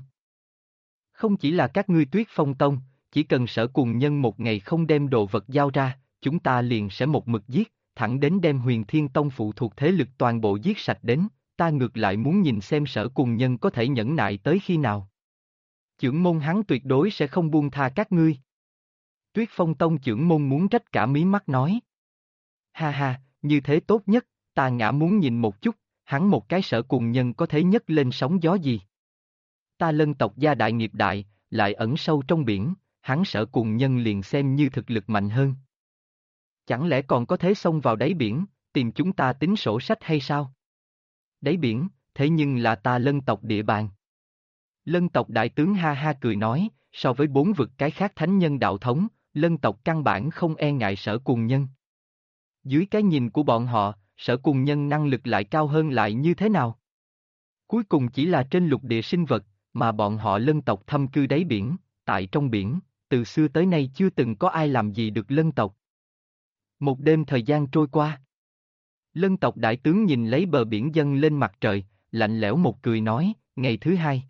Không chỉ là các ngươi Tuyết Phong Tông, chỉ cần Sở Cùng Nhân một ngày không đem đồ vật giao ra, chúng ta liền sẽ một mực giết, thẳng đến đem Huyền Thiên Tông phụ thuộc thế lực toàn bộ giết sạch đến, ta ngược lại muốn nhìn xem Sở Cùng Nhân có thể nhẫn nại tới khi nào. Chưởng môn hắn tuyệt đối sẽ không buông tha các ngươi. Tuyết Phong Tông chưởng môn muốn rách cả mí mắt nói. Ha ha, như thế tốt nhất, ta ngã muốn nhìn một chút, hắn một cái Sở Cùng Nhân có thể nhấc lên sóng gió gì. Ta Lân tộc gia đại nghiệp đại, lại ẩn sâu trong biển, hắn Sở Cùng Nhân liền xem như thực lực mạnh hơn. Chẳng lẽ còn có thể xông vào đáy biển, tìm chúng ta tính sổ sách hay sao? Đáy biển, thế nhưng là ta Lân tộc địa bàn. Lân tộc đại tướng ha ha cười nói, so với 4 vực cái khác thánh nhân đạo thống, Lân tộc căn bản không e ngại Sở Cùng Nhân. Dưới cái nhìn của bọn họ, Sở Cùng Nhân năng lực lại cao hơn lại như thế nào? Cuối cùng chỉ là trên lục địa sinh vật, mà bọn họ Lân tộc thâm cư đáy biển, tại trong biển, từ xưa tới nay chưa từng có ai làm gì được Lân tộc. Một đêm thời gian trôi qua. Lân tộc đại tướng nhìn lấy bờ biển dâng lên mặt trời, lạnh lẽo một cười nói, ngày thứ hai.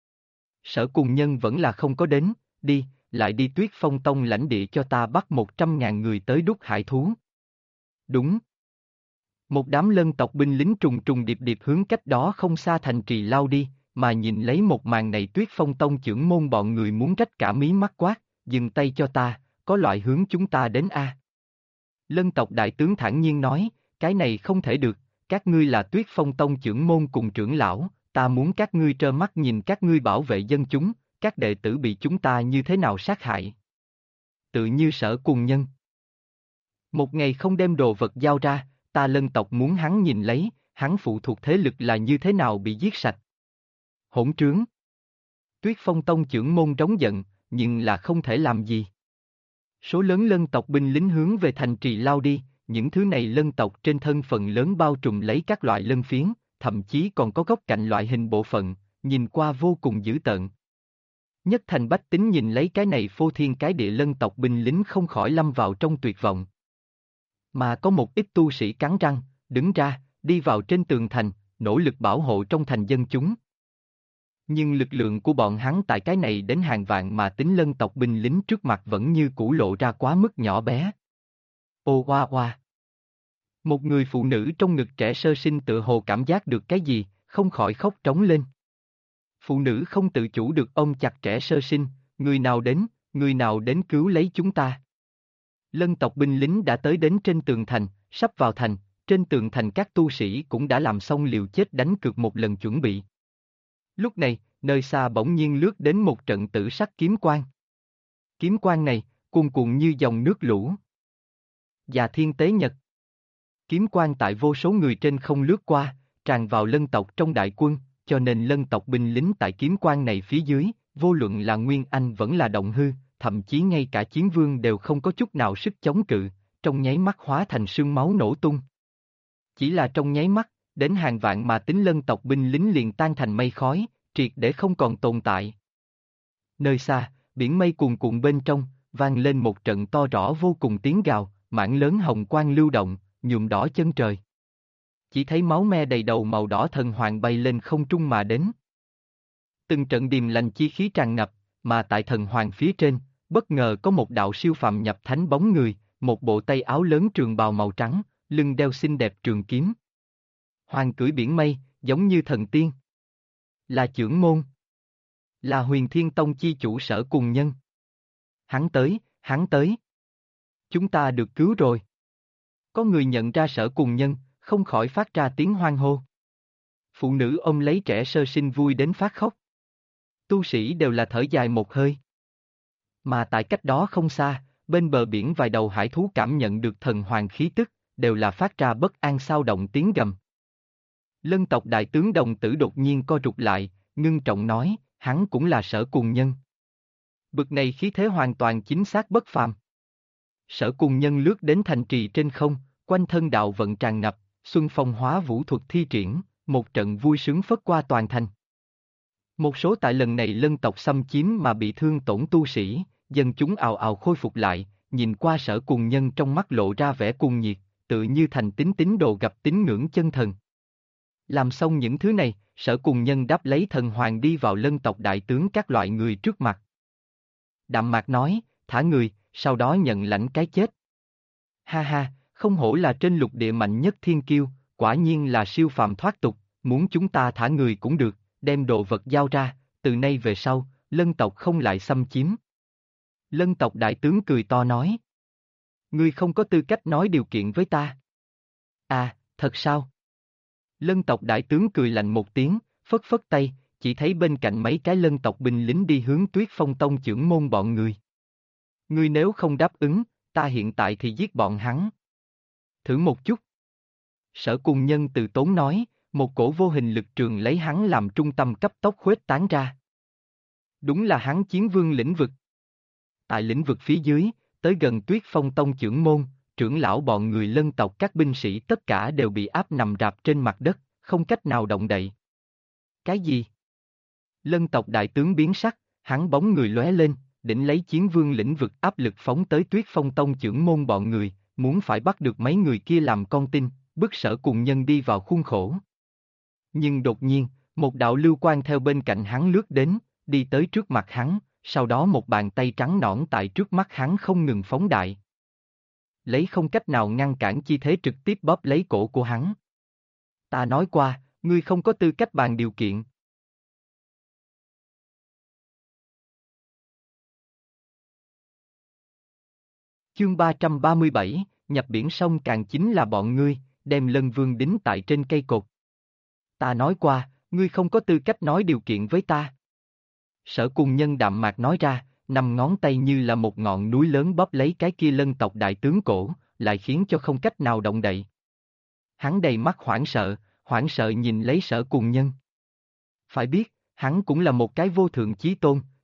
Sở Cùng Nhân vẫn là không có đến, đi, lại đi Tuyết Phong Tông lãnh địa cho ta bắt 100.000 người tới đúc hải thú. Đúng. Một đám Lân tộc binh lính trùng trùng điệp điệp hướng cách đó không xa thành trì lao đi, mà nhìn lấy một màn này Tuyết Phong Tông chưởng môn bọn người muốn rách cả mí mắt quát, dừng tay cho ta, có loại hướng chúng ta đến a. Lân tộc đại tướng thản nhiên nói, cái này không thể được, các ngươi là Tuyết Phong Tông chưởng môn cùng trưởng lão, ta muốn các ngươi trơ mắt nhìn các ngươi bảo vệ dân chúng, các đệ tử bị chúng ta như thế nào sát hại. Tự như Sở Cùng Nhân. Một ngày không đem đồ vật giao ra, ta Lân tộc muốn hắn nhìn lấy, hắn phụ thuộc thế lực là như thế nào bị giết sạch. Hỗn trướng. Tuyết Phong Tông chưởng môn trống giận, nhưng là không thể làm gì. Số lớn lân tộc binh lính hướng về thành trì lao đi, những thứ này lân tộc trên thân phần lớn bao trùm lấy các loại lân phiến, thậm chí còn có góc cạnh loại hình bộ phận, nhìn qua vô cùng dữ tợn. Nhất thành bách tính nhìn lấy cái này phô thiên cái địa lân tộc binh lính không khỏi lâm vào trong tuyệt vọng. Mà có một ít tu sĩ cắn răng, đứng ra, đi vào trên tường thành, nỗ lực bảo hộ trong thành dân chúng. Nhưng lực lượng của bọn hắn tại cái này đến hàng vạn mà tính lân tộc binh lính trước mặt vẫn như cũ lộ ra quá mức nhỏ bé. Ô hoa hoa. Một người phụ nữ trong ngực trẻ sơ sinh tựa hồ cảm giác được cái gì, không khỏi khóc trống lên. Phụ nữ không tự chủ được ôm chặt trẻ sơ sinh, người nào đến cứu lấy chúng ta. Lân tộc binh lính đã tới đến trên tường thành, sắp vào thành, trên tường thành các tu sĩ cũng đã làm xong liều chết đánh cược một lần chuẩn bị. Lúc này, nơi xa bỗng nhiên lướt đến một trận tử sắc kiếm quang. Kiếm quang này, cuồn cuộn như dòng nước lũ. Và thiên tế nhật. Kiếm quang tại vô số người trên không lướt qua, tràn vào lân tộc trong đại quân, cho nên lân tộc binh lính tại kiếm quang này phía dưới, vô luận là Nguyên Anh vẫn là Động Hư, thậm chí ngay cả Chiến Vương đều không có chút nào sức chống cự, trong nháy mắt hóa thành sương máu nổ tung. Chỉ là trong nháy mắt, đến hàng vạn mà tính lân tộc binh lính liền tan thành mây khói, triệt để không còn tồn tại. Nơi xa, biển mây cuồn cuộn bên trong, vang lên một trận to rõ vô cùng tiếng gào, mảng lớn hồng quang lưu động, nhuộm đỏ chân trời. Chỉ thấy máu me đầy đầu màu đỏ thần hoàng bay lên không trung mà đến. Từng trận điềm lành chi khí tràn ngập, mà tại thần hoàng phía trên, bất ngờ có một đạo siêu phàm nhập thánh bóng người, một bộ tay áo lớn trường bào màu trắng, lưng đeo xinh đẹp trường kiếm. Hoàng cưỡi biển mây, giống như thần tiên. Là Chưởng Môn. Là Huyền Thiên Tông chi chủ Sở Cùng Nhân. Hắn tới. Chúng ta được cứu rồi. Có người nhận ra Sở Cùng Nhân, không khỏi phát ra tiếng hoan hô. Phụ nữ ôm lấy trẻ sơ sinh vui đến phát khóc. Tu sĩ đều là thở dài một hơi. Mà tại cách đó không xa, bên bờ biển vài đầu hải thú cảm nhận được thần hoàng khí tức, đều là phát ra bất an xao động tiếng gầm. Lân tộc đại tướng Đồng Tử đột nhiên co rụt lại, ngưng trọng nói, hắn cũng là Sở Cùng Nhân. Bực này khí thế hoàn toàn chính xác bất phàm. Sở Cùng Nhân lướt đến thành trì trên không, quanh thân đạo vận tràn ngập, xuân phong hóa vũ thuật thi triển, một trận vui sướng phất qua toàn thành. Một số tại lần này lân tộc xâm chiếm mà bị thương tổn tu sĩ, dân chúng ào ào khôi phục lại, nhìn qua Sở Cùng Nhân trong mắt lộ ra vẻ cuồng nhiệt, tự như thành tín đồ gặp tín ngưỡng chân thần. Làm xong những thứ này, Sở Cùng Nhân đáp lấy thần hoàng đi vào lân tộc đại tướng các loại người trước mặt. Đạm mạc nói, thả người, sau đó nhận lãnh cái chết. Ha ha, không hổ là trên lục địa mạnh nhất thiên kiêu, quả nhiên là siêu phàm thoát tục, muốn chúng ta thả người cũng được, đem đồ vật giao ra, từ nay về sau, lân tộc không lại xâm chiếm. Lân tộc đại tướng cười to nói. Ngươi không có tư cách nói điều kiện với ta. À, thật sao? Lân tộc đại tướng cười lạnh một tiếng, phất phất tay, chỉ thấy bên cạnh mấy cái lân tộc binh lính đi hướng Tuyết Phong Tông Chưởng Môn bọn người. Ngươi nếu không đáp ứng, ta hiện tại thì giết bọn hắn. Thử một chút. Sở Cùng Nhân từ tốn nói, một cổ vô hình lực trường lấy hắn làm trung tâm cấp tốc khuếch tán ra. Đúng là hắn Chiến Vương lĩnh vực. Tại lĩnh vực phía dưới, tới gần Tuyết Phong Tông Chưởng Môn, trưởng lão bọn người lân tộc các binh sĩ tất cả đều bị áp nằm rạp trên mặt đất, không cách nào động đậy. Cái gì? Lân tộc đại tướng biến sắc, hắn bóng người lóe lên, đỉnh lấy Chiến Vương lĩnh vực áp lực phóng tới Tuyết Phong Tông Chưởng Môn bọn người, muốn phải bắt được mấy người kia làm con tin, bức Sở Cùng Nhân đi vào khuôn khổ. Nhưng đột nhiên, một đạo lưu quang theo bên cạnh hắn lướt đến, đi tới trước mặt hắn, sau đó một bàn tay trắng nõn tại trước mắt hắn không ngừng phóng đại. Lấy không cách nào ngăn cản chi thế trực tiếp bóp lấy cổ của hắn. Ta nói qua, ngươi không có tư cách bàn điều kiện. Chương 337, nhập biển sông càng chính là bọn ngươi, đem Lân Vương đính tại trên cây cột. Ta nói qua, ngươi không có tư cách nói điều kiện với ta. Sở Cùng Nhân đạm mạc nói ra, năm ngón tay như là một ngọn núi lớn bóp lấy cái kia lân tộc đại tướng cổ, lại khiến cho không cách nào động đậy. Hắn đầy mắt hoảng sợ nhìn lấy Sở Cùng Nhân. Phải biết, hắn cũng là một cái vô thượng chí tôn,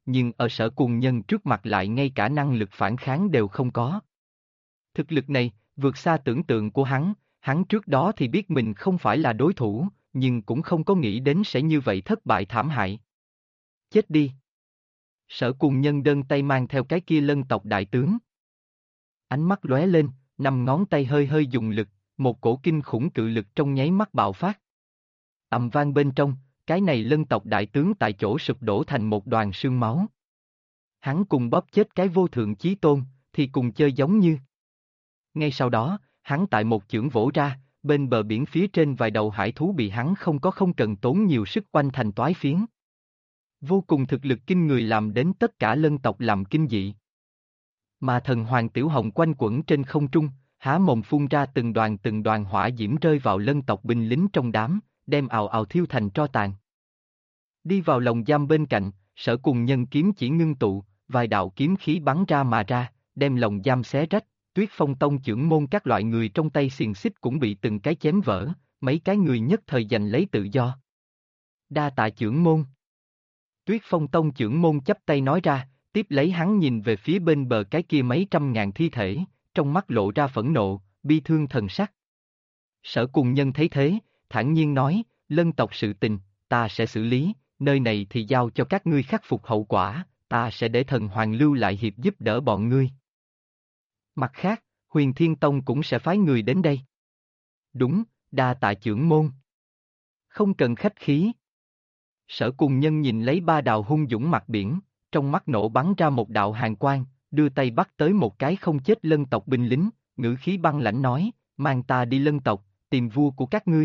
nhưng ở Sở Cùng Nhân trước mặt lại ngay cả năng lực phản kháng đều không có. Thực lực này, vượt xa tưởng tượng của hắn trước đó thì biết mình không phải là đối thủ, nhưng cũng không có nghĩ đến sẽ như vậy thất bại thảm hại. Chết đi! Sở Cùng Nhân đơn tay mang theo cái kia lân tộc đại tướng. Ánh mắt lóe lên, 5 ngón tay hơi hơi dùng lực, một cổ kinh khủng cự lực trong nháy mắt bạo phát. Ầm vang bên trong, cái này lân tộc đại tướng tại chỗ sụp đổ thành một đoàn sương máu. Hắn cùng bóp chết cái vô thượng chí tôn, thì cùng chơi giống như. Ngay sau đó, hắn tại một chưởng vỗ ra, bên bờ biển phía trên vài đầu hải thú bị hắn không cần tốn nhiều sức oanh thành toái phiến. Vô cùng thực lực kinh người làm đến tất cả lân tộc làm kinh dị. Mà thần hoàng tiểu hồng quanh quẩn trên không trung, há mồm phun ra từng đoàn hỏa diễm rơi vào lân tộc binh lính trong đám, đem ào ào thiêu thành tro tàn. Đi vào lồng giam bên cạnh, Sở Cùng Nhân kiếm chỉ ngưng tụ, vài đạo kiếm khí bắn ra mà ra, đem lồng giam xé rách, Tuyết Phong Tông trưởng môn các loại người trong tay xiềng xích cũng bị từng cái chém vỡ, mấy cái người nhất thời giành lấy tự do. Đa tạ trưởng môn. Tuyết Phong Tông trưởng môn chắp tay nói ra, tiếp lấy hắn nhìn về phía bên bờ cái kia mấy trăm ngàn thi thể, trong mắt lộ ra phẫn nộ, bi thương thần sắc. Sở Cùng Nhân thấy thế, thản nhiên nói, lân tộc sự tình, ta sẽ xử lý, nơi này thì giao cho các ngươi khắc phục hậu quả, ta sẽ để thần hoàng lưu lại hiệp giúp đỡ bọn ngươi. Mặt khác, Huyền Thiên Tông cũng sẽ phái người đến đây. Đúng, đa tạ trưởng môn. Không cần khách khí. Sở Cùng Nhân nhìn lấy ba đạo hung dũng mặt biển, trong mắt nổ bắn ra một đạo hàn quang, đưa tay bắt tới một cái không chết lân tộc binh lính, ngữ khí băng lãnh nói, mang ta đi lân tộc, tìm vua của các ngươi.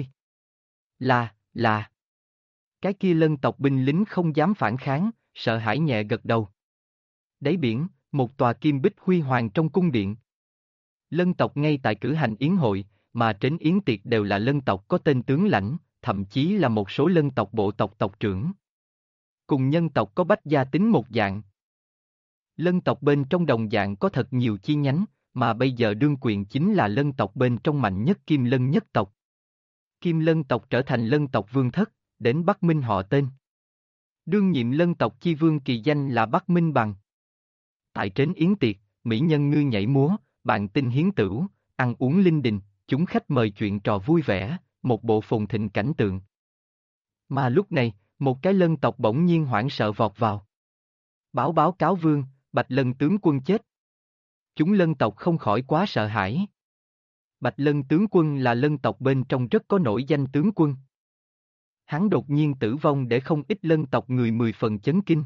Là. Cái kia lân tộc binh lính không dám phản kháng, sợ hãi nhẹ gật đầu. Đáy biển, một tòa kim bích huy hoàng trong cung điện. Lân tộc ngay tại cử hành yến hội, mà trên yến tiệc đều là lân tộc có tên tướng lãnh, thậm chí là một số lân tộc bộ tộc tộc trưởng. Cùng nhân tộc có bách gia tính một dạng. Lân tộc bên trong đồng dạng có thật nhiều chi nhánh, mà bây giờ đương quyền chính là lân tộc bên trong mạnh nhất Kim Lân nhất tộc. Kim Lân tộc trở thành lân tộc vương thất, đến Bắc Minh họ tên. Đương nhiệm lân tộc chi vương kỳ danh là Bắc Minh Bằng. Tại trến yến tiệc, mỹ nhân ngư nhảy múa, bạn tinh hiến tửu, ăn uống linh đình, chúng khách mời chuyện trò vui vẻ, một bộ phồn thịnh cảnh tượng. Mà lúc này, một cái lân tộc bỗng nhiên hoảng sợ vọt vào. Báo cáo vương, Bạch Lân tướng quân chết. Chúng lân tộc không khỏi quá sợ hãi. Bạch Lân tướng quân là lân tộc bên trong rất có nổi danh tướng quân. Hắn đột nhiên tử vong để không ít lân tộc người 10 phần chấn kinh.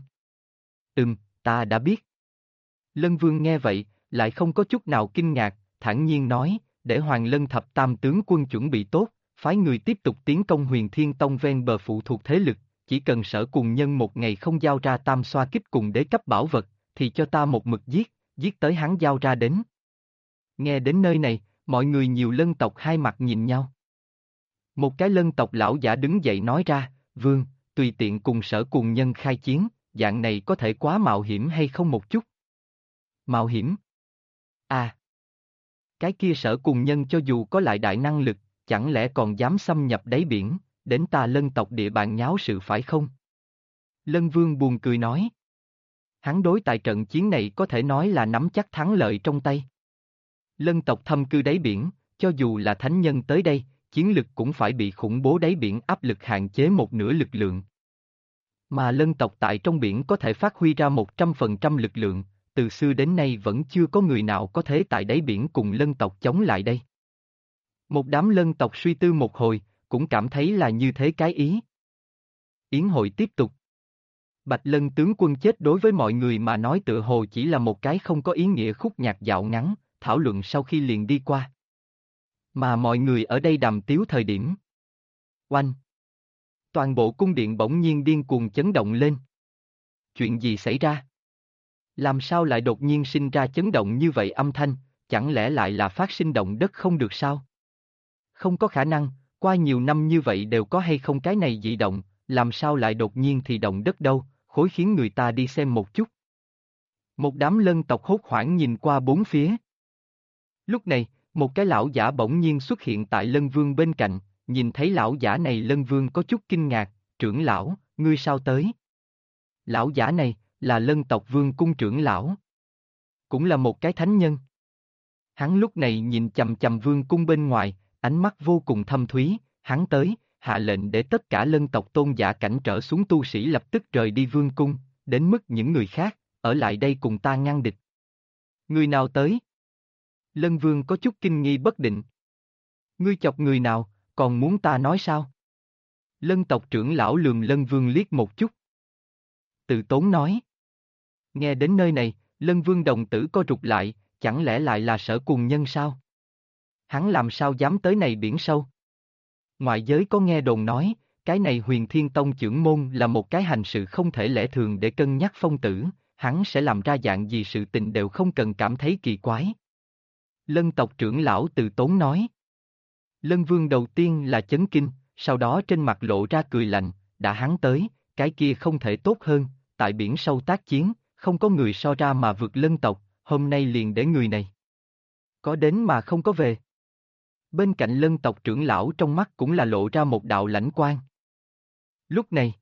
Ta đã biết. Lân vương nghe vậy, lại không có chút nào kinh ngạc, thản nhiên nói, để Hoàng Lân thập tam tướng quân chuẩn bị tốt, phái người tiếp tục tiến công Huyền Thiên Tông ven bờ phụ thuộc thế lực, chỉ cần Sở Cùng Nhân một ngày không giao ra tam xoa kích cùng đế cấp bảo vật, thì cho ta một mực giết tới hắn giao ra đến. Nghe đến nơi này, mọi người nhiều lân tộc hai mặt nhìn nhau. Một cái lân tộc lão giả đứng dậy nói ra, vương, tùy tiện cùng Sở Cùng Nhân khai chiến, dạng này có thể quá mạo hiểm hay không một chút? Mạo hiểm? Cái kia Sở Cùng Nhân cho dù có lại đại năng lực, chẳng lẽ còn dám xâm nhập đáy biển, đến ta lân tộc địa bàn nháo sự phải không? Lân Vương buồn cười nói. Hắn đối tại trận chiến này có thể nói là nắm chắc thắng lợi trong tay. Lân tộc thâm cư đáy biển, cho dù là thánh nhân tới đây, chiến lực cũng phải bị khủng bố đáy biển áp lực hạn chế một nửa lực lượng. Mà lân tộc tại trong biển có thể phát huy ra 100% lực lượng, từ xưa đến nay vẫn chưa có người nào có thể tại đáy biển cùng lân tộc chống lại đây. Một đám lân tộc suy tư một hồi, cũng cảm thấy là như thế cái ý. Yến hội tiếp tục. Bạch Lân tướng quân chết đối với mọi người mà nói tựa hồ chỉ là một cái không có ý nghĩa khúc nhạc dạo ngắn, thảo luận sau khi liền đi qua. Mà mọi người ở đây đàm tiếu thời điểm. Oanh! Toàn bộ cung điện bỗng nhiên điên cuồng chấn động lên. Chuyện gì xảy ra? Làm sao lại đột nhiên sinh ra chấn động như vậy âm thanh, chẳng lẽ lại là phát sinh động đất không được sao? Không có khả năng, qua nhiều năm như vậy đều có hay không cái này dị động, làm sao lại đột nhiên thì động đất đâu, khối khiến người ta đi xem một chút. Một đám lân tộc hốt hoảng nhìn qua bốn phía. Lúc này, một cái lão giả bỗng nhiên xuất hiện tại Lân Vương bên cạnh, nhìn thấy lão giả này Lân Vương có chút kinh ngạc, trưởng lão, ngươi sao tới? Lão giả này, Là Lân tộc Vương cung trưởng lão. Cũng là một cái thánh nhân. Hắn lúc này nhìn chằm chằm vương cung bên ngoài, ánh mắt vô cùng thâm thúy, hắn tới, hạ lệnh để tất cả Lân tộc tôn giả cảnh trở xuống tu sĩ lập tức rời đi vương cung, đến mức những người khác, ở lại đây cùng ta ngăn địch. Người nào tới? Lân Vương có chút kinh nghi bất định. Ngươi chọc người nào, còn muốn ta nói sao? Lân tộc trưởng lão lườm Lân Vương liếc một chút. Từ tốn nói. Nghe đến nơi này, Lân Vương đồng tử co rụt lại, chẳng lẽ lại là Sở Cùng Nhân sao? Hắn làm sao dám tới này biển sâu? Ngoại giới có nghe đồn nói, cái này Huyền Thiên Tông trưởng môn là một cái hành sự không thể lẽ thường để cân nhắc phong tử, hắn sẽ làm ra dạng gì sự tình đều không cần cảm thấy kỳ quái. Lân tộc trưởng lão Từ tốn nói. Lân Vương đầu tiên là chấn kinh, sau đó trên mặt lộ ra cười lạnh, đã hắn tới, cái kia không thể tốt hơn, tại biển sâu tác chiến, không có người so ra mà vượt Lân tộc, hôm nay liền để người này. Có đến mà không có về. Bên cạnh Lân tộc trưởng lão trong mắt cũng là lộ ra một đạo lãnh quang. Lúc này,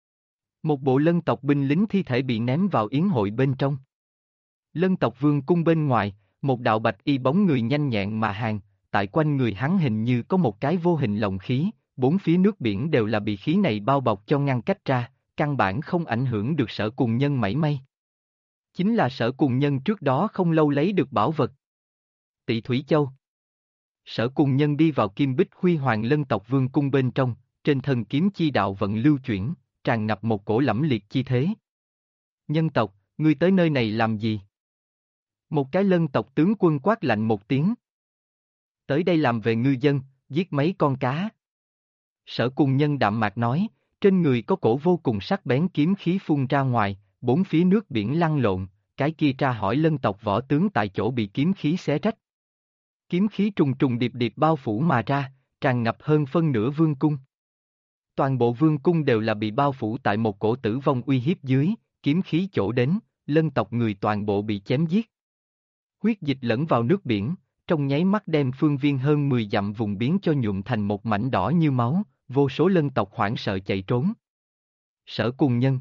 một bộ Lân tộc binh lính thi thể bị ném vào yến hội bên trong. Lân tộc vương cung bên ngoài, một đạo bạch y bóng người nhanh nhẹn mà hàng, tại quanh người hắn hình như có một cái vô hình lồng khí, bốn phía nước biển đều là bị khí này bao bọc cho ngăn cách ra, căn bản không ảnh hưởng được Sở Cùng Nhân mảy may. Chính là Sở Cùng Nhân trước đó không lâu lấy được bảo vật. Tị Thủy Châu. Sở Cùng Nhân đi vào Kim Bích Huy Hoàng Lân tộc vương cung bên trong, trên thân kiếm chi đạo vận lưu chuyển, tràn ngập một cổ lẫm liệt chi thế. Nhân tộc, ngươi tới nơi này làm gì? Một cái Lân tộc tướng quân quát lạnh một tiếng. Tới đây làm về ngư dân, giết mấy con cá. Sở Cùng Nhân đạm mạc nói, trên người có cổ vô cùng sắc bén kiếm khí phun ra ngoài, bốn phía nước biển lăn lộn, cái kia tra hỏi Lân tộc võ tướng tại chỗ bị kiếm khí xé rách. Kiếm khí trùng trùng điệp điệp bao phủ mà ra, tràn ngập hơn phân nửa vương cung. Toàn bộ vương cung đều là bị bao phủ tại một cổ tử vong uy hiếp dưới, kiếm khí chỗ đến, Lân tộc người toàn bộ bị chém giết. Huyết dịch lẫn vào nước biển, trong nháy mắt đem phương viên hơn 10 dặm vùng biến cho nhuộm thành một mảnh đỏ như máu, vô số Lân tộc hoảng sợ chạy trốn. Sở Cùng Nhân.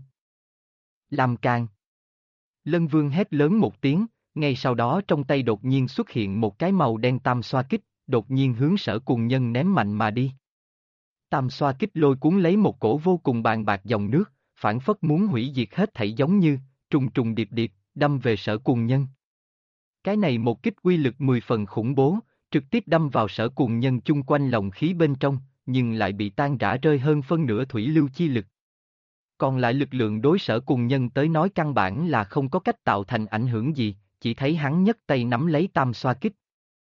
Làm càng. Lân Vương hét lớn một tiếng, ngay sau đó trong tay đột nhiên xuất hiện một cái màu đen tam xoa kích, đột nhiên hướng Sở Cùng Nhân ném mạnh mà đi. Tam xoa kích lôi cuốn lấy một cổ vô cùng bàn bạc dòng nước, phản phất muốn hủy diệt hết thảy giống như, trùng trùng điệp điệp, đâm về Sở Cùng Nhân. Cái này một kích uy lực 10 phần khủng bố, trực tiếp đâm vào Sở Cùng Nhân chung quanh lồng khí bên trong, nhưng lại bị tan rã rơi hơn phân nửa thủy lưu chi lực. Còn lại lực lượng đối Sở Cùng Nhân tới nói căn bản là không có cách tạo thành ảnh hưởng gì, chỉ thấy hắn nhấc tay nắm lấy tam xoa kích.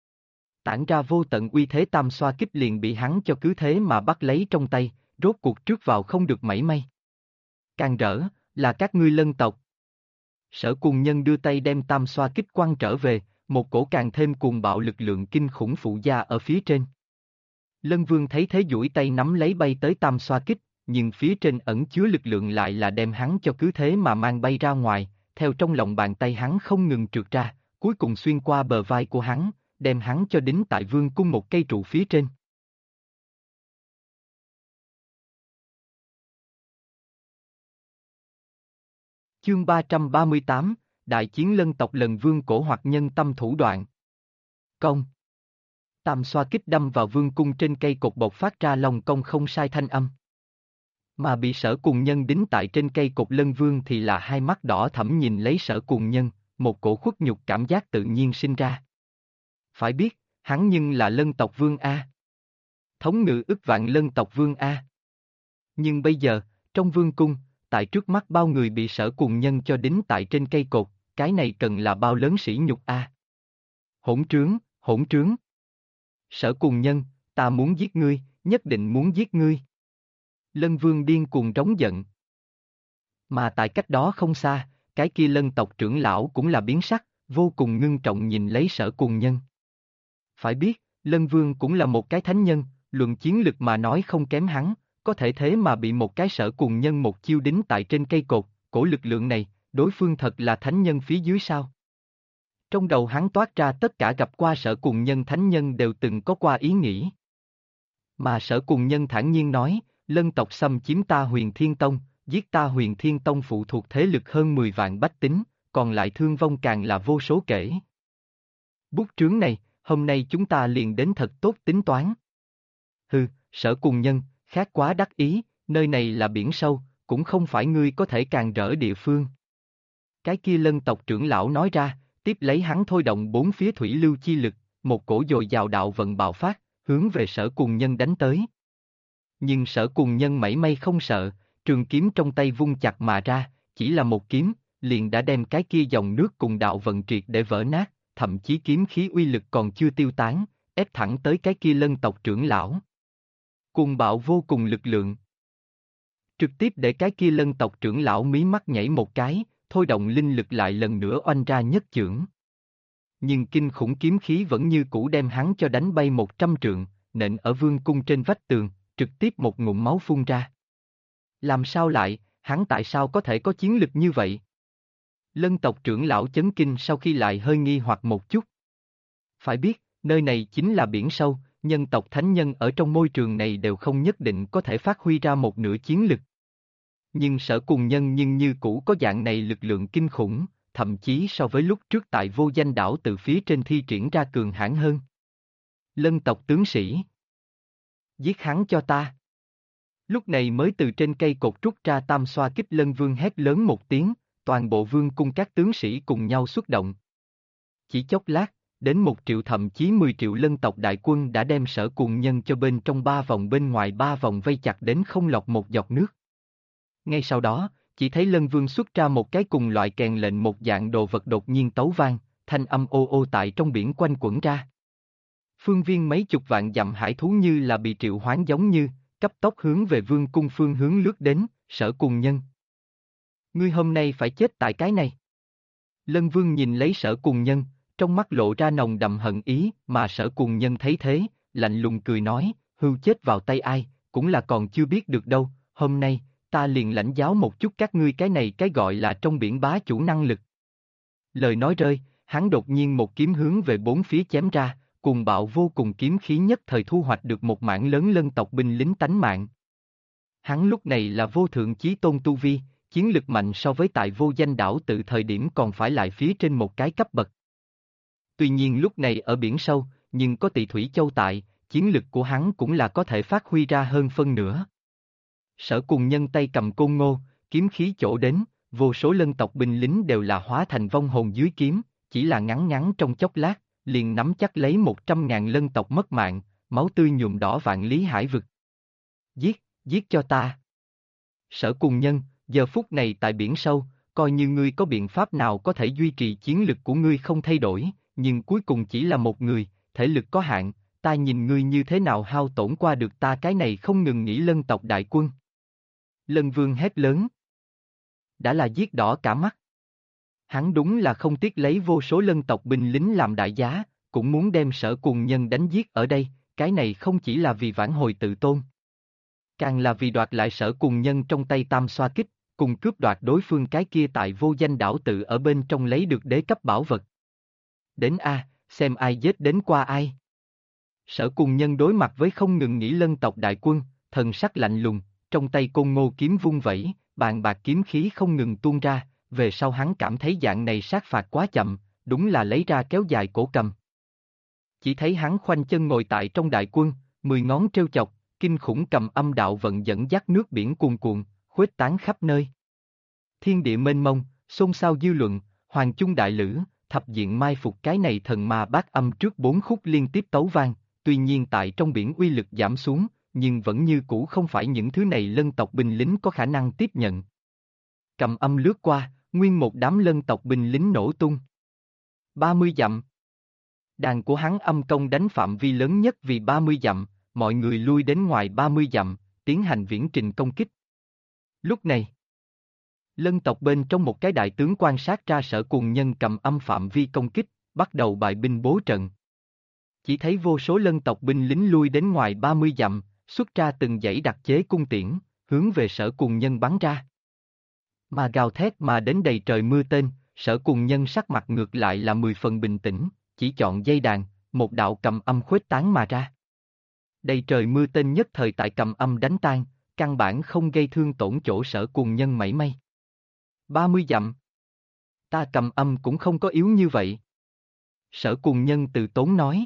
Tản ra vô tận uy thế tam xoa kích liền bị hắn cho cứ thế mà bắt lấy trong tay, rốt cuộc trước vào không được mảy may. Càng rỡ, là các ngươi Lân tộc. Sở Cùng Nhân đưa tay đem tam xoa kích quăng trở về, một cổ càng thêm cuồng bạo lực lượng kinh khủng phụ gia ở phía trên. Lân Vương thấy thế duỗi tay nắm lấy bay tới tam xoa kích, nhưng phía trên ẩn chứa lực lượng lại là đem hắn cho cứ thế mà mang bay ra ngoài, theo trong lòng bàn tay hắn không ngừng trượt ra, cuối cùng xuyên qua bờ vai của hắn, đem hắn cho đính tại vương cung một cây trụ phía trên. Chương 338, Đại chiến Lân tộc lần vương cổ hoặc nhân tâm thủ đoạn. Công. Tam xoa kích đâm vào vương cung trên cây cột bộc phát ra lòng công không sai thanh âm. Mà bị Sở Cùng Nhân đính tại trên cây cột Lân Vương thì là hai mắt đỏ thẫm nhìn lấy Sở Cùng Nhân, một cổ khuất nhục cảm giác tự nhiên sinh ra. Phải biết, hắn nhưng là Lân tộc vương A. Thống ngự ức vạn Lân tộc vương A. Nhưng bây giờ, trong vương cung, tại trước mắt bao người bị Sở Cùng Nhân cho đính tại trên cây cột, cái này cần là bao lớn sỉ nhục A. Hỗn trướng, hỗn trướng. Sở Cùng Nhân, ta muốn giết ngươi, nhất định muốn giết ngươi. Lân Vương điên cuồng trống giận. Mà tại cách đó không xa, cái kia Lân tộc trưởng lão cũng là biến sắc, vô cùng ngưng trọng nhìn lấy Sở Cùng Nhân. Phải biết, Lân Vương cũng là một cái thánh nhân, luận chiến lực mà nói không kém hắn, có thể thế mà bị một cái Sở Cùng Nhân một chiêu đính tại trên cây cột, cổ lực lượng này, đối phương thật là thánh nhân phía dưới sao? Trong đầu hắn toát ra tất cả gặp qua Sở Cùng Nhân thánh nhân đều từng có qua ý nghĩ. Mà Sở Cùng Nhân thản nhiên nói, Lân tộc xâm chiếm ta Huyền Thiên Tông, giết ta Huyền Thiên Tông phụ thuộc thế lực hơn 10 vạn bách tính, còn lại thương vong càng là vô số kể. Bút trướng này, hôm nay chúng ta liền đến thật tốt tính toán. Hừ, Sở Cùng Nhân, khác quá đắc ý, nơi này là biển sâu, cũng không phải ngươi có thể càng rỡ địa phương. Cái kia Lân tộc trưởng lão nói ra, tiếp lấy hắn thôi động bốn phía thủy lưu chi lực, một cổ dồi dào đạo vận bạo phát, hướng về Sở Cùng Nhân đánh tới. Nhưng Sở Cùng Nhân mảy may không sợ, trường kiếm trong tay vung chặt mà ra, chỉ là một kiếm, liền đã đem cái kia dòng nước cùng đạo vận triệt để vỡ nát, thậm chí kiếm khí uy lực còn chưa tiêu tán, ép thẳng tới cái kia Lân tộc trưởng lão. Cuồng bạo vô cùng lực lượng. Trực tiếp để cái kia Lân tộc trưởng lão mí mắt nhảy một cái, thôi động linh lực lại lần nữa oanh ra nhất chưởng. Nhưng kinh khủng kiếm khí vẫn như cũ đem hắn cho đánh bay 100 trượng, nện ở vương cung trên vách tường, trực tiếp một ngụm máu phun ra. Làm sao lại, hắn tại sao có thể có chiến lực như vậy? Lân tộc trưởng lão chấn kinh sau khi lại hơi nghi hoặc một chút. Phải biết, nơi này chính là biển sâu, nhân tộc thánh nhân ở trong môi trường này đều không nhất định có thể phát huy ra một nửa chiến lực. Nhưng Sở Cùng Nhân nhưng như cũ có dạng này lực lượng kinh khủng, thậm chí so với lúc trước tại Vô Danh đảo từ phía trên thi triển ra cường hãn hơn. Lân tộc tướng sĩ. Giết hắn cho ta. Lúc này mới từ trên cây cột trút ra tam xoa kích Lân Vương hét lớn một tiếng, toàn bộ vương cung các tướng sĩ cùng nhau xuất động. Chỉ chốc lát, đến 1 triệu thậm chí 10 triệu lân tộc đại quân đã đem Sở Cùng Nhân cho bên trong 3 vòng bên ngoài 3 vòng vây chặt đến không lọt một giọt nước. Ngay sau đó, chỉ thấy Lân Vương xuất ra một cái cùng loại kèn lệnh một dạng đồ vật đột nhiên tấu vang, thanh âm ô ô tại trong biển quanh quẩn ra. Phương viên mấy chục vạn dặm hải thú như là bị triệu hoán giống như, cấp tốc hướng về vương cung phương hướng lướt đến, Sở Cùng Nhân. Ngươi hôm nay phải chết tại cái này. Lân Vương nhìn lấy Sở Cùng Nhân, trong mắt lộ ra nồng đậm hận ý, mà Sở Cùng Nhân thấy thế, lạnh lùng cười nói, hưu chết vào tay ai, cũng là còn chưa biết được đâu, hôm nay, ta liền lãnh giáo một chút các ngươi cái này cái gọi là trong biển bá chủ năng lực. Lời nói rơi, hắn đột nhiên một kiếm hướng về bốn phía chém ra, cuồng bạo vô cùng kiếm khí nhất thời thu hoạch được một mảng lớn lân tộc binh lính tánh mạng. Hắn lúc này là vô thượng chí tôn tu vi, chiến lực mạnh so với tại Vô Danh đảo tự thời điểm còn phải lại phía trên một cái cấp bậc. Tuy nhiên lúc này ở biển sâu, nhưng có Tị Thủy Châu tại, chiến lực của hắn cũng là có thể phát huy ra hơn phân nửa. Sở Cùng Nhân tay cầm côn ngô, kiếm khí chỗ đến, vô số lân tộc binh lính đều là hóa thành vong hồn dưới kiếm, chỉ là ngắn ngắn trong chốc lát, liền nắm chắc lấy 100.000 lân tộc mất mạng, máu tươi nhuộm đỏ vạn lý hải vực. Giết, giết cho ta. Sở Cùng Nhân, giờ phút này tại biển sâu, coi như ngươi có biện pháp nào có thể duy trì chiến lực của ngươi không thay đổi, nhưng cuối cùng chỉ là một người, thể lực có hạn, ta nhìn ngươi như thế nào hao tổn qua được ta cái này không ngừng nghỉ lân tộc đại quân. Lân Vương hét lớn. Đã là giết đỏ cả mắt. Hắn đúng là không tiếc lấy vô số lân tộc binh lính làm đại giá, cũng muốn đem Sở Cùng Nhân đánh giết ở đây, cái này không chỉ là vì vãn hồi tự tôn. Càng là vì đoạt lại Sở Cùng Nhân trong tay tam xoa kích, cùng cướp đoạt đối phương cái kia tại Vô Danh đảo tự ở bên trong lấy được đế cấp bảo vật. Đến A, xem ai giết đến qua ai. Sở Cùng Nhân đối mặt với không ngừng nghỉ lân tộc đại quân, thần sắc lạnh lùng, trong tay côn ngô kiếm vung vẩy, bàn bạc kiếm khí không ngừng tuôn ra, về sau hắn cảm thấy dạng này sát phạt quá chậm, đúng là lấy ra kéo dài cổ cầm. Chỉ thấy hắn khoanh chân ngồi tại trong đại quân, 10 ngón trêu chọc, kinh khủng cầm âm đạo vận dẫn dắt nước biển cuồn cuộn, khuếch tán khắp nơi. Thiên địa mênh mông, xôn xao dư luận, hoàng chung đại lữ, thập diện mai phục cái này thần ma bát âm trước 4 khúc liên tiếp tấu vang, tuy nhiên tại trong biển uy lực giảm xuống, nhưng vẫn như cũ không phải những thứ này lân tộc binh lính có khả năng tiếp nhận. Cầm âm lướt qua, nguyên một đám lân tộc binh lính nổ tung. 30 dặm. Đàn của hắn âm công đánh phạm vi lớn nhất vì 30 dặm, mọi người lui đến ngoài 30 dặm, tiến hành viễn trình công kích. Lúc này, lân tộc bên trong một cái đại tướng quan sát ra Sở Cùng Nhân cầm âm phạm vi công kích, bắt đầu bài binh bố trận. Chỉ thấy vô số lân tộc binh lính lui đến ngoài 30 dặm, xuất ra từng dãy đặc chế cung tiễn, hướng về Sở Cùng Nhân bắn ra. Mà gào thét mà đến đầy trời mưa tên, Sở Cùng Nhân sắc mặt ngược lại là 10 phần bình tĩnh, chỉ chọn dây đàn, một đạo cầm âm khuếch tán mà ra. Đầy trời mưa tên nhất thời tại cầm âm đánh tan, căn bản không gây thương tổn chỗ Sở Cuồng Nhân mảy may. 30 dặm. Ta Cầm Âm cũng không có yếu như vậy. Sở Cuồng Nhân từ tốn nói.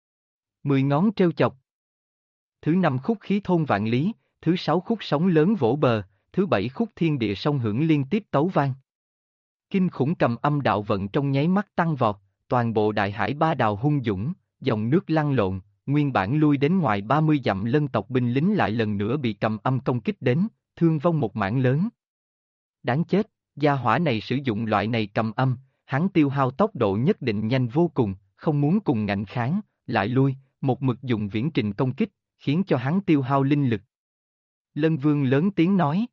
10 ngón treo chọc. Thứ 5 khúc khí thôn vạn lý, thứ 6 khúc sóng lớn vỗ bờ, thứ 7 khúc thiên địa song hưởng liên tiếp tấu vang. Kinh khủng Cầm Âm đạo vận trong nháy mắt tăng vọt, toàn bộ đại hải ba đào hung dũng, dòng nước lăn lộn, nguyên bản lui đến ngoài 30 dặm Lân tộc binh lính lại lần nữa bị Cầm Âm công kích đến, thương vong một mảng lớn. Đáng chết, gia hỏa này sử dụng loại này Cầm Âm, hắn tiêu hao tốc độ nhất định nhanh vô cùng, không muốn cùng ngạnh kháng, lại lui, một mực dùng viễn trình công kích, khiến cho hắn tiêu hao linh lực. Lân Vương lớn tiếng nói.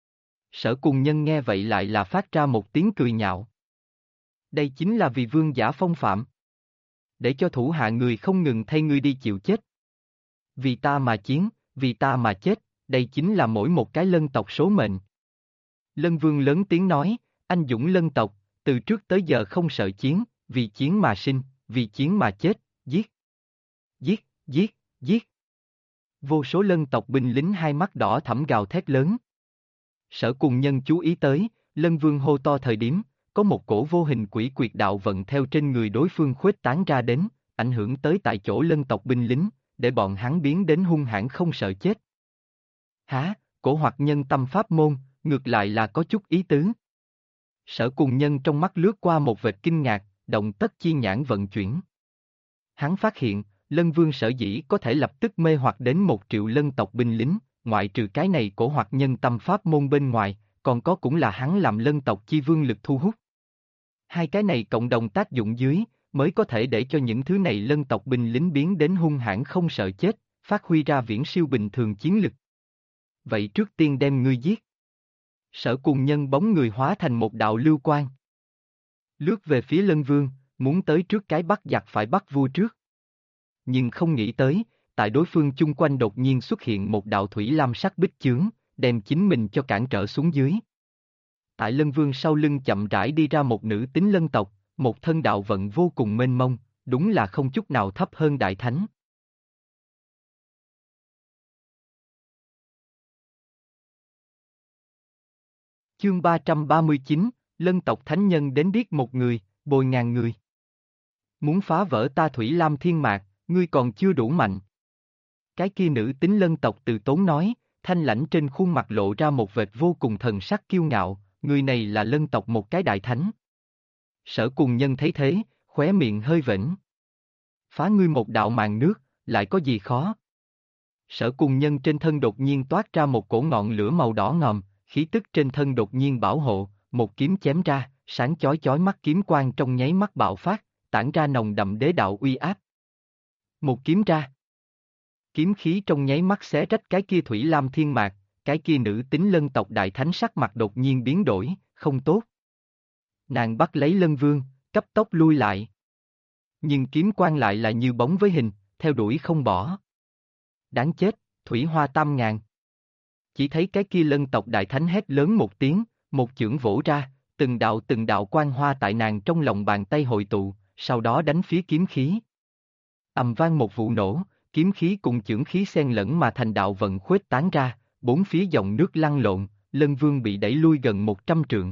Sở Cuồng Nhân nghe vậy lại là phát ra một tiếng cười nhạo. Đây chính là vì vương giả phong phạm. Để cho thủ hạ người không ngừng thay ngươi đi chịu chết. Vì ta mà chiến, vì ta mà chết, đây chính là mỗi một cái lân tộc số mệnh. Lân Vương lớn tiếng nói, anh dũng lân tộc, từ trước tới giờ không sợ chiến, vì chiến mà sinh, vì chiến mà chết, giết. Giết, giết, giết. Vô số lân tộc binh lính hai mắt đỏ thẫm gào thét lớn. Sở Cuồng Nhân chú ý tới, Lân Vương hô to thời điểm, có một cổ vô hình quỷ quyệt đạo vận theo trên người đối phương khuếch tán ra đến, ảnh hưởng tới tại chỗ lân tộc binh lính, để bọn hắn biến đến hung hãn không sợ chết. Hả, cổ hoặc nhân tâm pháp môn, ngược lại là có chút ý tứ. Sở Cuồng Nhân trong mắt lướt qua một vệt kinh ngạc, động tất chi nhãn vận chuyển. Hắn phát hiện, Lân Vương sở dĩ có thể lập tức mê hoặc đến 1 triệu lân tộc binh lính, ngoại trừ cái này cổ hoặc nhân tâm pháp môn bên ngoài, còn có cũng là hắn làm lân tộc chi vương lực thu hút. Hai cái này cộng đồng tác dụng dưới, mới có thể để cho những thứ này lân tộc binh lính biến đến hung hãn không sợ chết, phát huy ra viễn siêu bình thường chiến lực. Vậy trước tiên đem ngươi giết. Sở Cuồng Nhân bóng người hóa thành một đạo lưu quang. Lướt về phía Lân Vương, muốn tới trước cái bắt giặc phải bắt vua trước. Nhưng không nghĩ tới, tại đối phương chung quanh đột nhiên xuất hiện một đạo thủy lam sắc bích chướng, đem chính mình cho cản trở xuống dưới. Tại Lân Vương sau lưng chậm rãi đi ra một nữ tính lân tộc, một thân đạo vận vô cùng mênh mông, đúng là không chút nào thấp hơn đại thánh. Chương 339, Lân tộc thánh nhân đến điếc một người, bồi ngàn người. Muốn phá vỡ ta Thủy Lam Thiên Mạc, ngươi còn chưa đủ mạnh. Cái kia nữ tính lân tộc từ tốn nói, thanh lãnh trên khuôn mặt lộ ra một vệt vô cùng thần sắc kiêu ngạo, người này là lân tộc một cái đại thánh. Sở Cuồng Nhân thấy thế, khóe miệng hơi vểnh. Phá ngươi một đạo màn nước, lại có gì khó? Sở Cuồng Nhân trên thân đột nhiên toát ra một cổ ngọn lửa màu đỏ ngòm, khí tức trên thân đột nhiên bảo hộ, một kiếm chém ra, sáng chói chói mắt kiếm quang trong nháy mắt bạo phát, tản ra nồng đậm đế đạo uy áp. Một kiếm ra. Kiếm khí trong nháy mắt xé rách cái kia Thủy Lam Thiên Mạc, cái kia nữ tính lân tộc đại thánh sắc mặt đột nhiên biến đổi, không tốt. Nàng bắt lấy Lân Vương, cấp tốc lui lại. Nhưng kiếm quang lại là như bóng với hình, theo đuổi không bỏ. Đáng chết, Thủy Hoa Tam Ngàn. Chỉ thấy cái kia lân tộc đại thánh hét lớn một tiếng, một chưởng vỗ ra, từng đạo quang hoa tại nàng trong lòng bàn tay hội tụ, sau đó đánh phía kiếm khí. Ầm vang một vụ nổ, kiếm khí cùng chưởng khí xen lẫn mà thành đạo vận khuếch tán ra, bốn phía dòng nước lăn lộn, Lân Vương bị đẩy lui gần 100 trượng.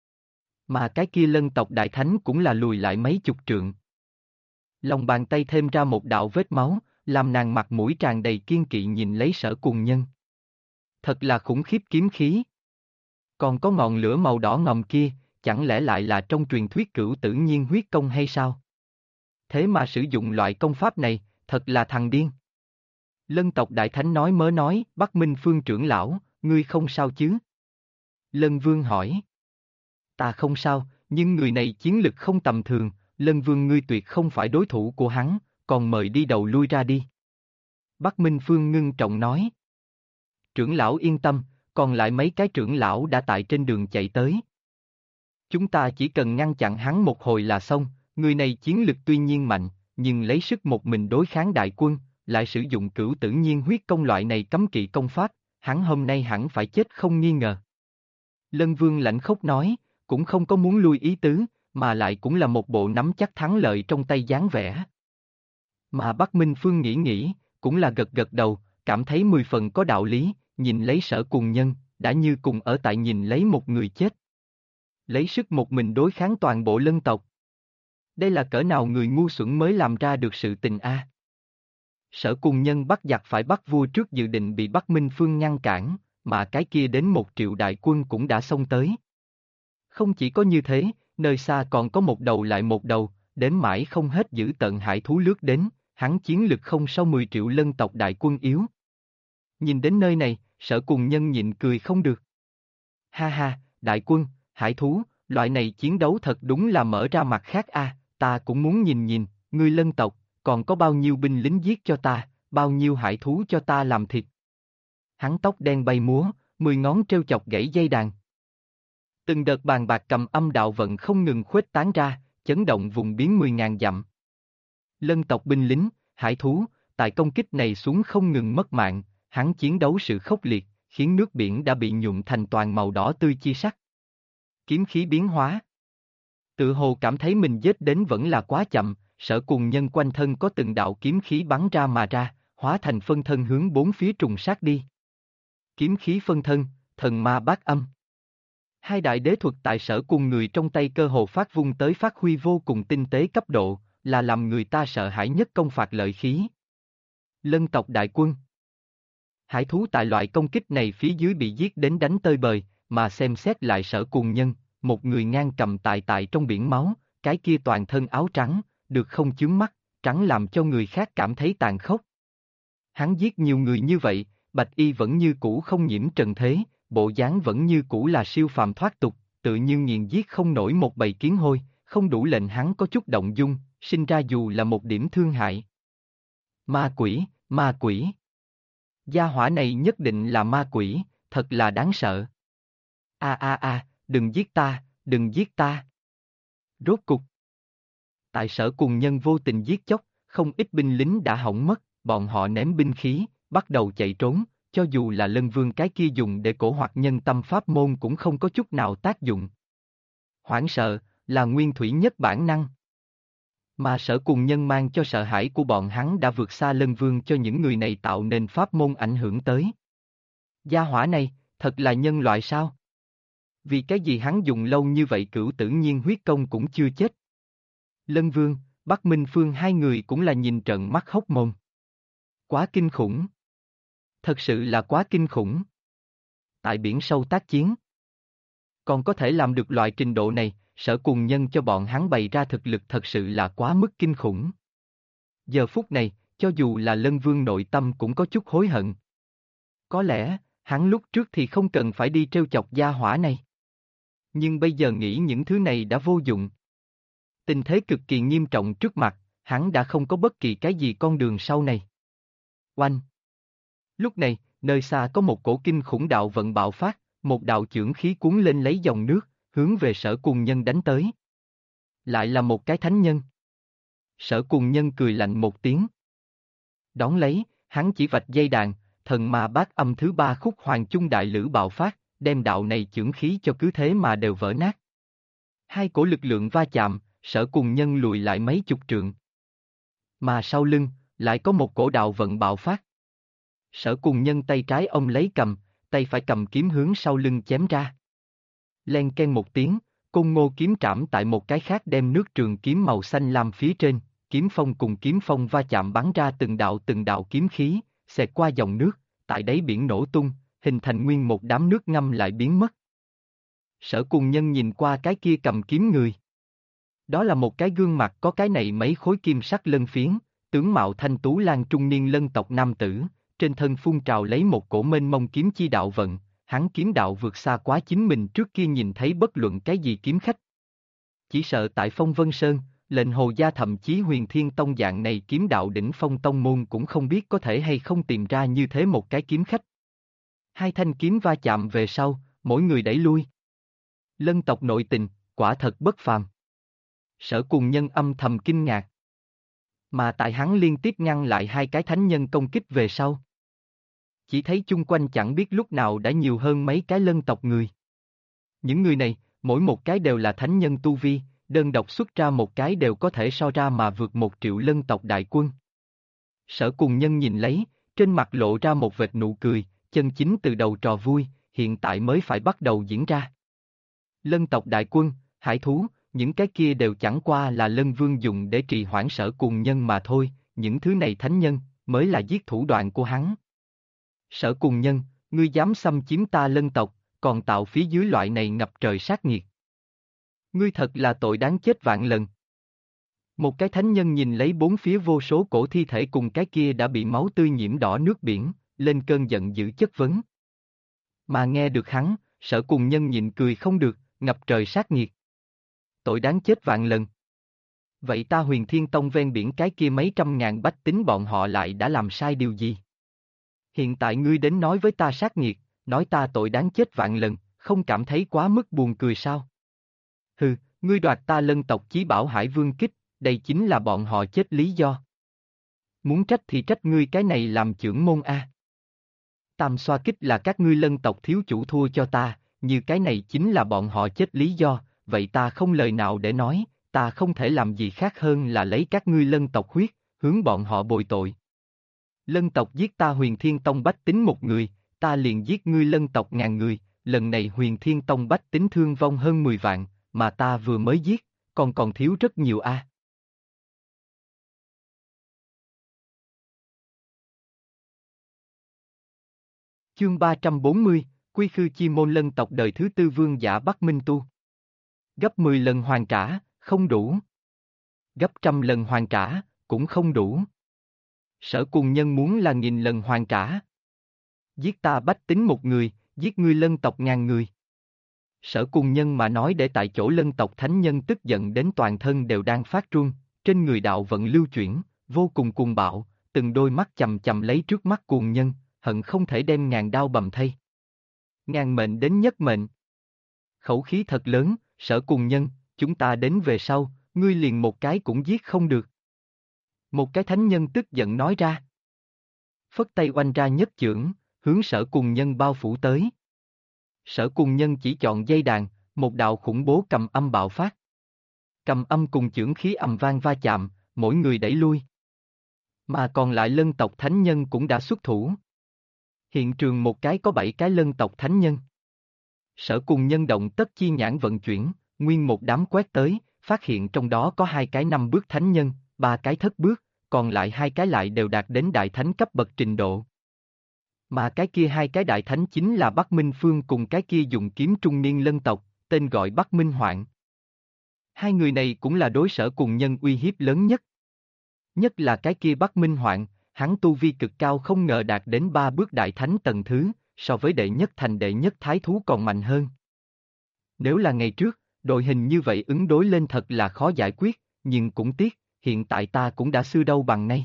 Mà cái kia lân tộc đại thánh cũng là lùi lại mấy chục trượng. Lòng bàn tay thêm ra một đạo vết máu, làm nàng mặt mũi tràn đầy kiên kỵ nhìn lấy Sở Cuồng Nhân. Thật là khủng khiếp kiếm khí. Còn có ngọn lửa màu đỏ ngòm kia, chẳng lẽ lại là trong truyền thuyết Cửu Tử Nhiên huyết công hay sao? Thế mà sử dụng loại công pháp này, thật là thằng điên. Lân tộc đại thánh nói mớ nói, Bắc Minh Phương trưởng lão, ngươi không sao chứ? Lân Vương hỏi. Ta không sao, nhưng người này chiến lực không tầm thường, Lân Vương ngươi tuyệt không phải đối thủ của hắn, còn mời đi đầu lui ra đi. Bắc Minh Phương ngưng trọng nói. Trưởng lão yên tâm, còn lại mấy cái trưởng lão đã tại trên đường chạy tới. Chúng ta chỉ cần ngăn chặn hắn một hồi là xong, người này chiến lực tuy nhiên mạnh, nhưng lấy sức một mình đối kháng đại quân, lại sử dụng Cửu Tử Nhiên huyết công loại này cấm kỵ công pháp, hắn hôm nay hẳn phải chết không nghi ngờ. Lân Vương lạnh khốc nói, cũng không có muốn lui ý tứ, mà lại cũng là một bộ nắm chắc thắng lợi trong tay dáng vẻ. Mà Bắc Minh Phương nghĩ, cũng là gật gật đầu, cảm thấy 10 phần có đạo lý, nhìn lấy Sở Cùng Nhân, đã như cùng ở tại nhìn lấy một người chết. Lấy sức một mình đối kháng toàn bộ lân tộc. Đây là cỡ nào người ngu xuẩn mới làm ra được sự tình a? Sở Cùng Nhân bắt giặc phải bắt vua trước dự định bị Bắc Minh Phương ngăn cản, mà cái kia đến 1 triệu đại quân cũng đã xông tới. Không chỉ có như thế, nơi xa còn có một đầu lại một đầu, đến mãi không hết giữ tận hải thú lướt đến, hắn chiến lực không sau 10 triệu lân tộc đại quân yếu. Nhìn đến nơi này, Sở Cùng Nhân nhịn cười không được. Ha ha, đại quân, hải thú, loại này chiến đấu thật đúng là mở ra mặt khác a, ta cũng muốn nhìn nhìn, ngươi lân tộc, còn có bao nhiêu binh lính giết cho ta, bao nhiêu hải thú cho ta làm thịt. Hắn tóc đen bay múa, 10 ngón treo chọc gãy dây đàn. Từng đợt bàn bạc cầm âm đạo vận không ngừng khuếch tán ra, chấn động vùng biến 10.000 dặm. Lân tộc binh lính, hải thú, tại công kích này xuống không ngừng mất mạng, hắn chiến đấu sự khốc liệt, khiến nước biển đã bị nhuộm thành toàn màu đỏ tươi chi sắc. Kiếm khí biến hóa. Tự hồ cảm thấy mình giết đến vẫn là quá chậm, Sở Cùng Nhân quanh thân có từng đạo kiếm khí bắn ra mà ra, hóa thành phân thân hướng bốn phía trùng sát đi. Kiếm khí phân thân, thần ma bát âm. Hai đại đế thuật tại Sở Cùng người trong tay cơ hồ phát vung tới phát huy vô cùng tinh tế cấp độ, là làm người ta sợ hãi nhất công phạt lợi khí. Lân tộc đại quân. Hải thú tại loại công kích này phía dưới bị giết đến đánh tơi bời, mà xem xét lại Sở Cùng Nhân, một người ngang cầm tại trong biển máu, cái kia toàn thân áo trắng, được không chướng mắt, trắng làm cho người khác cảm thấy tàn khốc. Hắn giết nhiều người như vậy, bạch y vẫn như cũ không nhiễm trần thế, bộ dáng vẫn như cũ là siêu phàm thoát tục, tự như nghiền giết không nổi một bầy kiến hôi, không đủ lệnh hắn có chút động dung, sinh ra dù là một điểm thương hại. Ma quỷ, ma quỷ. Gia hỏa này nhất định là ma quỷ, thật là đáng sợ. Đừng giết ta, đừng giết ta. Rốt cục. Tại Sở Cùng Nhân vô tình giết chóc, không ít binh lính đã hỏng mất, bọn họ ném binh khí, bắt đầu chạy trốn, cho dù là Lân Vương cái kia dùng để cổ hoặc nhân tâm pháp môn cũng không có chút nào tác dụng. Hoảng sợ, là nguyên thủy nhất bản năng. Mà Sở Cùng Nhân mang cho sợ hãi của bọn hắn đã vượt xa Lân Vương cho những người này tạo nên pháp môn ảnh hưởng tới. Gia hỏa này, thật là nhân loại sao? Vì cái gì hắn dùng lâu như vậy Cửu Tử Nhiên huyết công cũng chưa chết? Lân Vương, Bắc Minh Phương hai người cũng là nhìn trợn mắt hốc mồm. Quá kinh khủng. Thật sự là quá kinh khủng. Tại biển sâu tác chiến. Còn có thể làm được loại trình độ này, Sở Cùng Nhân cho bọn hắn bày ra thực lực thật sự là quá mức kinh khủng. Giờ phút này, cho dù là Lân Vương nội tâm cũng có chút hối hận. Có lẽ, hắn lúc trước thì không cần phải đi trêu chọc gia hỏa này. Nhưng bây giờ nghĩ những thứ này đã vô dụng. Tình thế cực kỳ nghiêm trọng trước mặt, hắn đã không có bất kỳ cái gì con đường sau này. Oanh! Lúc này, nơi xa có một cổ kinh khủng đạo vận bạo phát, một đạo chưởng khí cuốn lên lấy dòng nước, hướng về Sở Cùng Nhân đánh tới. Lại là một cái thánh nhân. Sở Cùng Nhân cười lạnh một tiếng. Đón lấy, hắn chỉ vạch dây đàn, thần ma bát âm thứ 3 khúc hoàng chung đại lữ bạo phát, đem đạo này chưởng khí cho cứ thế mà đều vỡ nát. Hai cổ lực lượng va chạm, Sở Cùng Nhân lùi lại mấy chục trượng. Mà sau lưng, lại có một cổ đạo vận bạo phát. Sở Cùng Nhân tay trái ông lấy cầm, tay phải cầm kiếm hướng sau lưng chém ra. Len ken một tiếng, Côn Ngô kiếm trảm tại một cái khác đem nước trường kiếm màu xanh lam phía trên, kiếm phong cùng kiếm phong va chạm bắn ra từng đạo kiếm khí, xẹt qua dòng nước, tại đáy biển nổ tung, hình thành nguyên một đám nước ngâm lại biến mất. Sở Cùng Nhân nhìn qua cái kia cầm kiếm người. Đó là một cái gương mặt có cái này mấy khối kim sắc lân phiến, tướng mạo thanh tú lang trung niên lân tộc nam tử, trên thân phun trào lấy một cổ mênh mông kiếm chi đạo vận, hắn kiếm đạo vượt xa quá chính mình trước kia nhìn thấy bất luận cái gì kiếm khách. Chỉ sợ tại Phong Vân Sơn, lệnh Hồ Gia thậm chí Huyền Thiên Tông dạng này kiếm đạo đỉnh phong tông môn cũng không biết có thể hay không tìm ra như thế một cái kiếm khách. Hai thanh kiếm va chạm về sau, mỗi người đẩy lui. Lân tộc nội tình, quả thật bất phàm. Sở Cùng Nhân âm thầm kinh ngạc. Mà tại hắn liên tiếp ngăn lại hai cái thánh nhân công kích về sau. Chỉ thấy chung quanh chẳng biết lúc nào đã nhiều hơn mấy cái lân tộc người. Những người này, mỗi một cái đều là thánh nhân tu vi, đơn độc xuất ra một cái đều có thể so ra mà vượt 1 triệu lân tộc đại quân. Sở Cùng Nhân nhìn lấy, trên mặt lộ ra một vệt nụ cười, chân chính từ đầu trò vui, hiện tại mới phải bắt đầu diễn ra. Lân tộc đại quân, hải thú, những cái kia đều chẳng qua là Lân Vương dùng để trì hoãn Sở Cùng Nhân mà thôi, những thứ này thánh nhân, mới là giết thủ đoạn của hắn. Sở Cùng Nhân, ngươi dám xâm chiếm ta Lân tộc, còn tạo phía dưới loại này ngập trời sát nghiệt. Ngươi thật là tội đáng chết vạn lần. Một cái thánh nhân nhìn lấy bốn phía vô số cổ thi thể cùng cái kia đã bị máu tươi nhiễm đỏ nước biển, lên cơn giận dữ chất vấn. Mà nghe được hắn, Sở Cùng Nhân nhịn cười không được, ngập trời sát nghiệt. Tội đáng chết vạn lần. Vậy ta Huyền Thiên Tông ven biển cái kia mấy trăm ngàn bách tính bọn họ lại đã làm sai điều gì? Hiện tại ngươi đến nói với ta sát nghiệt, nói ta tội đáng chết vạn lần, không cảm thấy quá mức buồn cười sao? Hừ, ngươi đoạt ta Lân tộc chí bảo Hải Vương Kích, đây chính là bọn họ chết lý do. Muốn trách thì trách ngươi cái này làm trưởng môn a. Tam xoa kích là các ngươi Lân tộc thiếu chủ thua cho ta, như cái này chính là bọn họ chết lý do, vậy ta không lời nào để nói, ta không thể làm gì khác hơn là lấy các ngươi Lân tộc huyết, hướng bọn họ bồi tội. Lân tộc giết ta Huyền Thiên Tông bách tính một người, ta liền giết ngươi Lân tộc ngàn người, lần này Huyền Thiên Tông bách tính thương vong hơn 10 vạn, mà ta vừa mới giết, còn thiếu rất nhiều a. Chương 340, Quy Khư Chi Môn Lân tộc đời thứ tư vương giả Bắc Minh Tu. Gấp 10 lần hoàn trả, không đủ. Gấp trăm lần hoàn trả, cũng không đủ. Sở Cùng Nhân muốn là 1000 lần hoàn trả. Giết ta bách tính một người, giết ngươi Lân tộc ngàn người. Sở Cùng Nhân mà nói để tại chỗ Lân tộc thánh nhân tức giận đến toàn thân đều đang phát run, trên người đạo vận lưu chuyển, vô cùng cuồng bạo, từng đôi mắt chầm chầm lấy trước mắt cuồng nhân, hận không thể đem ngàn đao bầm thây. Ngàn mệnh đến nhất mệnh. Khẩu khí thật lớn, Sở Cùng Nhân, chúng ta đến về sau, ngươi liền một cái cũng giết không được. Một cái thánh nhân tức giận nói ra. Phất tay oanh ra nhất chưởng, hướng Sở Cùng Nhân bao phủ tới. Sở Cùng Nhân chỉ chọn dây đàn, một đạo khủng bố cầm âm bạo phát. Cầm âm cùng chưởng khí ầm vang va chạm, mỗi người đẩy lui. Mà còn lại Lân tộc thánh nhân cũng đã xuất thủ. Hiện trường một cái có 7 cái Lân tộc thánh nhân. Sở Cùng Nhân động tất chi nhãn vận chuyển, nguyên một đám quét tới, phát hiện trong đó có 2 cái 5 bước thánh nhân, 3 cái thất bước, còn lại 2 cái lại đều đạt đến đại thánh cấp bậc trình độ. Mà cái kia 2 cái đại thánh chính là Bắc Minh Phương cùng cái kia dùng kiếm trung niên Lân tộc, tên gọi Bắc Minh Hoạn. Hai người này cũng là đối Sở Cùng Nhân uy hiếp lớn nhất. Nhất là cái kia Bắc Minh Hoạn, hắn tu vi cực cao không ngờ đạt đến 3 bước đại thánh tầng thứ, so với đệ nhất thành đệ nhất thái thú còn mạnh hơn. Nếu là ngày trước, đội hình như vậy ứng đối lên thật là khó giải quyết, nhưng cũng tiếc, hiện tại ta cũng đã xưa đâu bằng nay.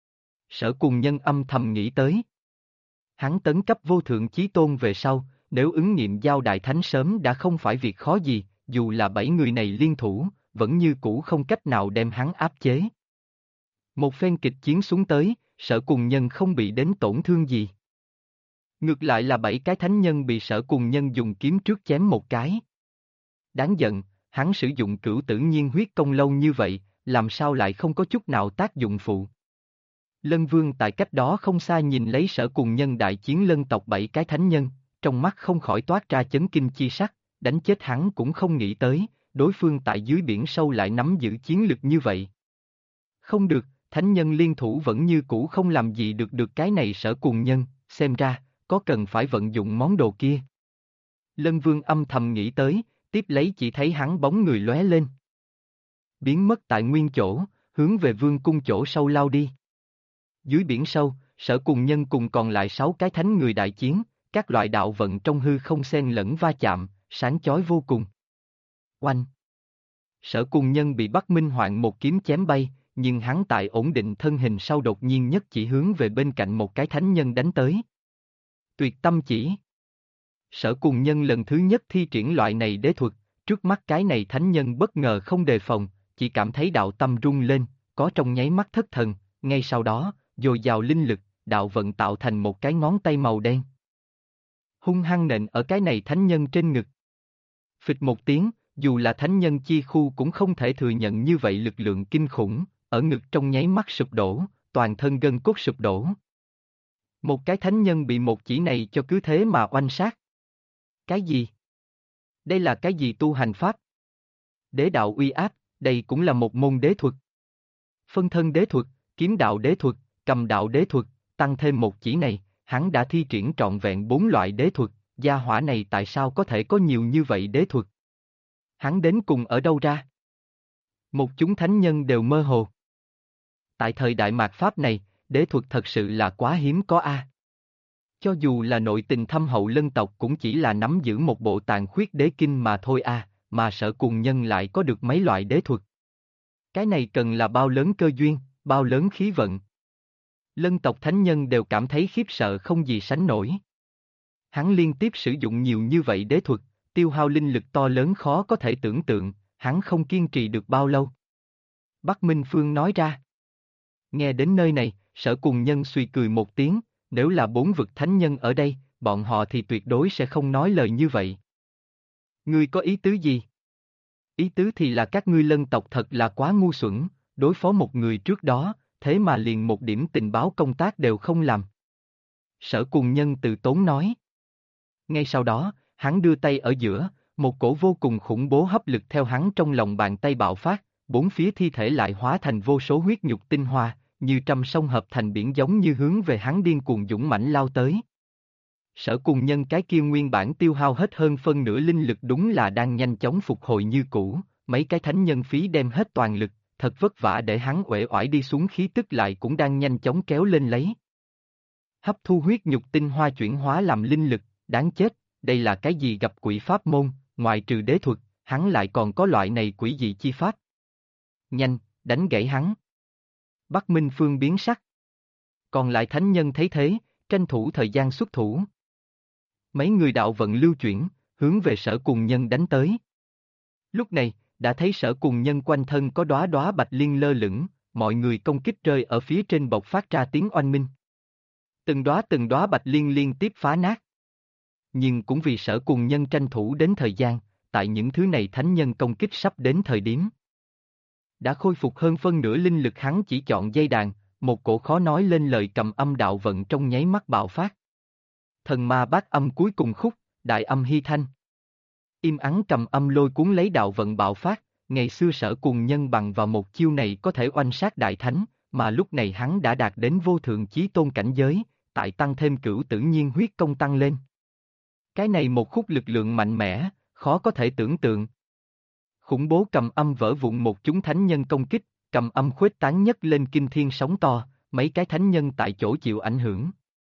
Sở Cùng Nhân âm thầm nghĩ tới. Hắn tấn cấp vô thượng chí tôn về sau, nếu ứng nghiệm giao đại thánh sớm đã không phải việc khó gì, dù là 7 người này liên thủ, vẫn như cũ không cách nào đem hắn áp chế. Một phen kịch chiến xuống tới, Sở Cùng Nhân không bị đến tổn thương gì. Ngược lại là 7 cái thánh nhân bị Sở Cùng Nhân dùng kiếm trước chém một cái. Đáng giận, hắn sử dụng cửu tử nhiên huyết công lâu như vậy, làm sao lại không có chút nào tác dụng phụ. Lân Vương tại cách đó không xa nhìn lấy Sở Cùng Nhân đại chiến Lân tộc 7 cái thánh nhân, trong mắt không khỏi toát ra chấn kinh chi sắc, đánh chết hắn cũng không nghĩ tới, đối phương tại dưới biển sâu lại nắm giữ chiến lực như vậy. Không được, thánh nhân liên thủ vẫn như cũ không làm gì được cái này Sở Cùng Nhân, xem ra, có cần phải vận dụng món đồ kia. Lân Vương âm thầm nghĩ tới, tiếp lấy chỉ thấy hắn bóng người lóe lên. Biến mất tại nguyên chỗ, hướng về vương cung chỗ sâu lao đi. Dưới biển sâu, Sở Cùng Nhân cùng còn lại 6 cái thánh người đại chiến, các loại đạo vận trong hư không xen lẫn va chạm, sáng chói vô cùng. Oanh! Sở Cùng Nhân bị Bắc Minh Hoạn một kiếm chém bay, nhưng hắn tại ổn định thân hình sau đột nhiên nhất chỉ hướng về bên cạnh một cái thánh nhân đánh tới. Tuyệt tâm chỉ. Sở Cùng Nhân lần thứ nhất thi triển loại này đế thuật, trước mắt cái này thánh nhân bất ngờ không đề phòng, chỉ cảm thấy đạo tâm rung lên, có trong nháy mắt thất thần, ngay sau đó, dồi dào linh lực, đạo vận tạo thành một cái ngón tay màu đen. Hung hăng nện ở cái này thánh nhân trên ngực. Phịch một tiếng, dù là thánh nhân chi khu cũng không thể thừa nhận như vậy lực lượng kinh khủng, ở ngực trong nháy mắt sụp đổ, toàn thân gân cốt sụp đổ. Một cái thánh nhân bị một chỉ này cho cứ thế mà oanh sát. Cái gì? Đây là cái gì tu hành pháp? Đế đạo uy áp, đây cũng là một môn đế thuật. Phân thân đế thuật, kiếm đạo đế thuật, cầm đạo đế thuật, tăng thêm một chỉ này, hắn đã thi triển trọn vẹn 4 loại đế thuật, gia hỏa này tại sao có thể có nhiều như vậy đế thuật? Hắn đến cùng ở đâu ra? Một chúng thánh nhân đều mơ hồ. Tại thời đại mạt Pháp này, đế thuật thật sự là quá hiếm có a. Cho dù là nội tình thâm hậu lân tộc cũng chỉ là nắm giữ một bộ tàn khuyết đế kinh mà thôi a, mà Sở Cùng Nhân lại có được mấy loại đế thuật. Cái này cần là bao lớn cơ duyên, bao lớn khí vận. Lân tộc thánh nhân đều cảm thấy khiếp sợ không gì sánh nổi. Hắn liên tiếp sử dụng nhiều như vậy đế thuật, tiêu hao linh lực to lớn khó có thể tưởng tượng, hắn không kiên trì được bao lâu. Bắc Minh Phương nói ra. Nghe đến nơi này, Sở Cùng Nhân suy cười một tiếng, nếu là 4 vực thánh nhân ở đây, bọn họ thì tuyệt đối sẽ không nói lời như vậy. Ngươi có ý tứ gì? Ý tứ thì là các ngươi lân tộc thật là quá ngu xuẩn, đối phó một người trước đó, thế mà liền một điểm tình báo công tác đều không làm. Sở Cùng Nhân từ tốn nói. Ngay sau đó, hắn đưa tay ở giữa, một cổ vô cùng khủng bố hấp lực theo hắn trong lòng bàn tay bạo phát, 4 phía thi thể lại hóa thành vô số huyết nhục tinh hoa, như trăm sông hợp thành biển giống như hướng về hắn điên cuồng dũng mãnh lao tới. Sở Cùng Nhân cái kia nguyên bản tiêu hao hết hơn phân nửa linh lực đúng là đang nhanh chóng phục hồi như cũ, mấy cái thánh nhân phí đem hết toàn lực, thật vất vả để hắn uể oải đi xuống khí tức lại cũng đang nhanh chóng kéo lên lấy. Hấp thu huyết nhục tinh hoa chuyển hóa làm linh lực, đáng chết, đây là cái gì gặp quỷ pháp môn, ngoài trừ đế thuật, hắn lại còn có loại này quỷ dị chi pháp. Nhanh, đánh gãy hắn. Bắc Minh Phương biến sắc. Còn lại thánh nhân thấy thế, tranh thủ thời gian xuất thủ. Mấy người đạo vận lưu chuyển, hướng về Sở Cùng Nhân đánh tới. Lúc này, đã thấy Sở Cùng Nhân quanh thân có đóa đóa bạch liên lơ lửng, mọi người công kích rơi ở phía trên bộc phát ra tiếng oanh minh. Từng đóa bạch liên liên tiếp phá nát. Nhưng cũng vì Sở Cùng Nhân tranh thủ đến thời gian, tại những thứ này thánh nhân công kích sắp đến thời điểm. Đã khôi phục hơn phân nửa linh lực hắn chỉ chọn dây đàn, một cổ khó nói lên lời cầm âm đạo vận trong nháy mắt bạo phát. Thần ma bát âm cuối cùng khúc, đại âm hy thanh. Im ắng cầm âm lôi cuốn lấy đạo vận bạo phát, ngày xưa Sở Cùng Nhân bằng vào một chiêu này có thể oanh sát đại thánh, mà lúc này hắn đã đạt đến vô thượng chí tôn cảnh giới, tại tăng thêm cửu tử nhiên huyết công tăng lên. Cái này một khúc lực lượng mạnh mẽ, khó có thể tưởng tượng. Khủng bố cầm âm vỡ vụn một chúng thánh nhân công kích, cầm âm khuếch tán nhất lên kinh thiên sóng to, mấy cái thánh nhân tại chỗ chịu ảnh hưởng.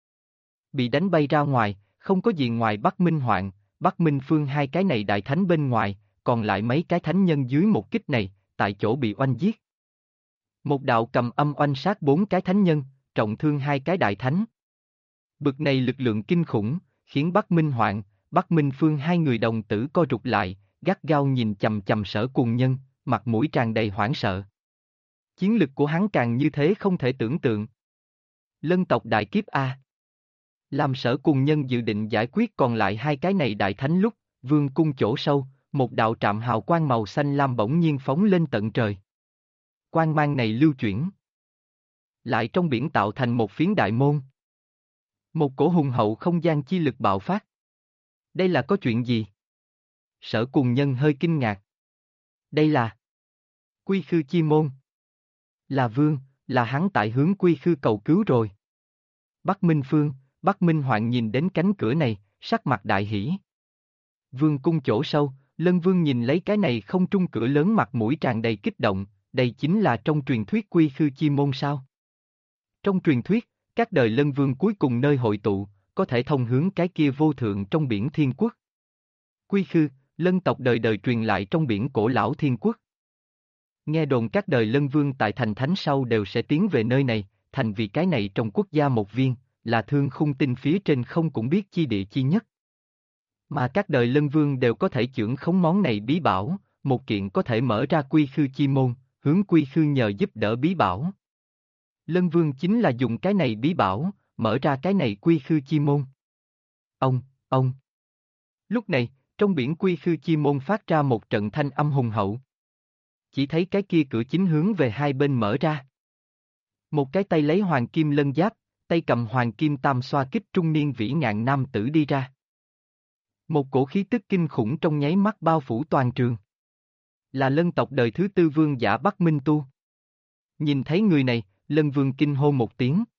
Bị đánh bay ra ngoài, không có gì ngoài Bắc Minh Hoạn, Bắc Minh Phương hai cái này đại thánh bên ngoài, còn lại mấy cái thánh nhân dưới một kích này, tại chỗ bị oanh giết. Một đạo cầm âm oanh sát 4 cái thánh nhân, trọng thương 2 cái đại thánh. Bực này lực lượng kinh khủng, khiến Bắc Minh Hoạn, Bắc Minh Phương hai người đồng tử co rụt lại, gắt gao nhìn chằm chằm Sở Cùng Nhân, mặt mũi tràn đầy hoảng sợ. Chiến lực của hắn càng như thế không thể tưởng tượng. Lân tộc đại kiếp A. Làm Sở Cùng Nhân dự định giải quyết còn lại 2 cái này đại thánh lúc, vương cung chỗ sâu, một đạo trạm hào quang màu xanh lam bỗng nhiên phóng lên tận trời. Quang mang này lưu chuyển. Lại trong biển tạo thành một phiến đại môn. Một cổ hùng hậu không gian chi lực bạo phát. Đây là có chuyện gì? Sở Cùng Nhân hơi kinh ngạc. Đây là Quy Khư chi môn. Là vương, là hắn tại hướng Quy Khư cầu cứu rồi. Bắc Minh Phương, Bắc Minh Hoạn nhìn đến cánh cửa này, sắc mặt đại hỉ. Vương cung chỗ sâu, Lân Vương nhìn lấy cái này không trung cửa lớn mặt mũi tràn đầy kích động, đây chính là trong truyền thuyết Quy Khư chi môn sao? Trong truyền thuyết, các đời Lân Vương cuối cùng nơi hội tụ, có thể thông hướng cái kia vô thượng trong biển thiên quốc. Quy Khư, Lân tộc đời đời truyền lại trong biển cổ lão thiên quốc. Nghe đồn các đời Lân Vương tại thành thánh sau đều sẽ tiến về nơi này, thành vì cái này trong quốc gia một viên, là thương khung tinh phía trên không cũng biết chi địa chi nhất. Mà các đời Lân Vương đều có thể chưởng khống món này bí bảo, một kiện có thể mở ra Quy Khư chi môn, hướng Quy Khư nhờ giúp đỡ bí bảo. Lân Vương chính là dùng cái này bí bảo, mở ra cái này Quy Khư chi môn. Ông. Lúc này, trong biển Quy Khư chi môn phát ra một trận thanh âm hùng hậu. Chỉ thấy cái kia cửa chính hướng về hai bên mở ra. Một cái tay lấy hoàng kim lân giáp, tay cầm hoàng kim tam xoa kích trung niên vĩ ngạn nam tử đi ra. Một cổ khí tức kinh khủng trong nháy mắt bao phủ toàn trường. Là Lân tộc đời thứ tư vương giả Bắc Minh Tu. Nhìn thấy người này, Lân Vương kinh hô một tiếng.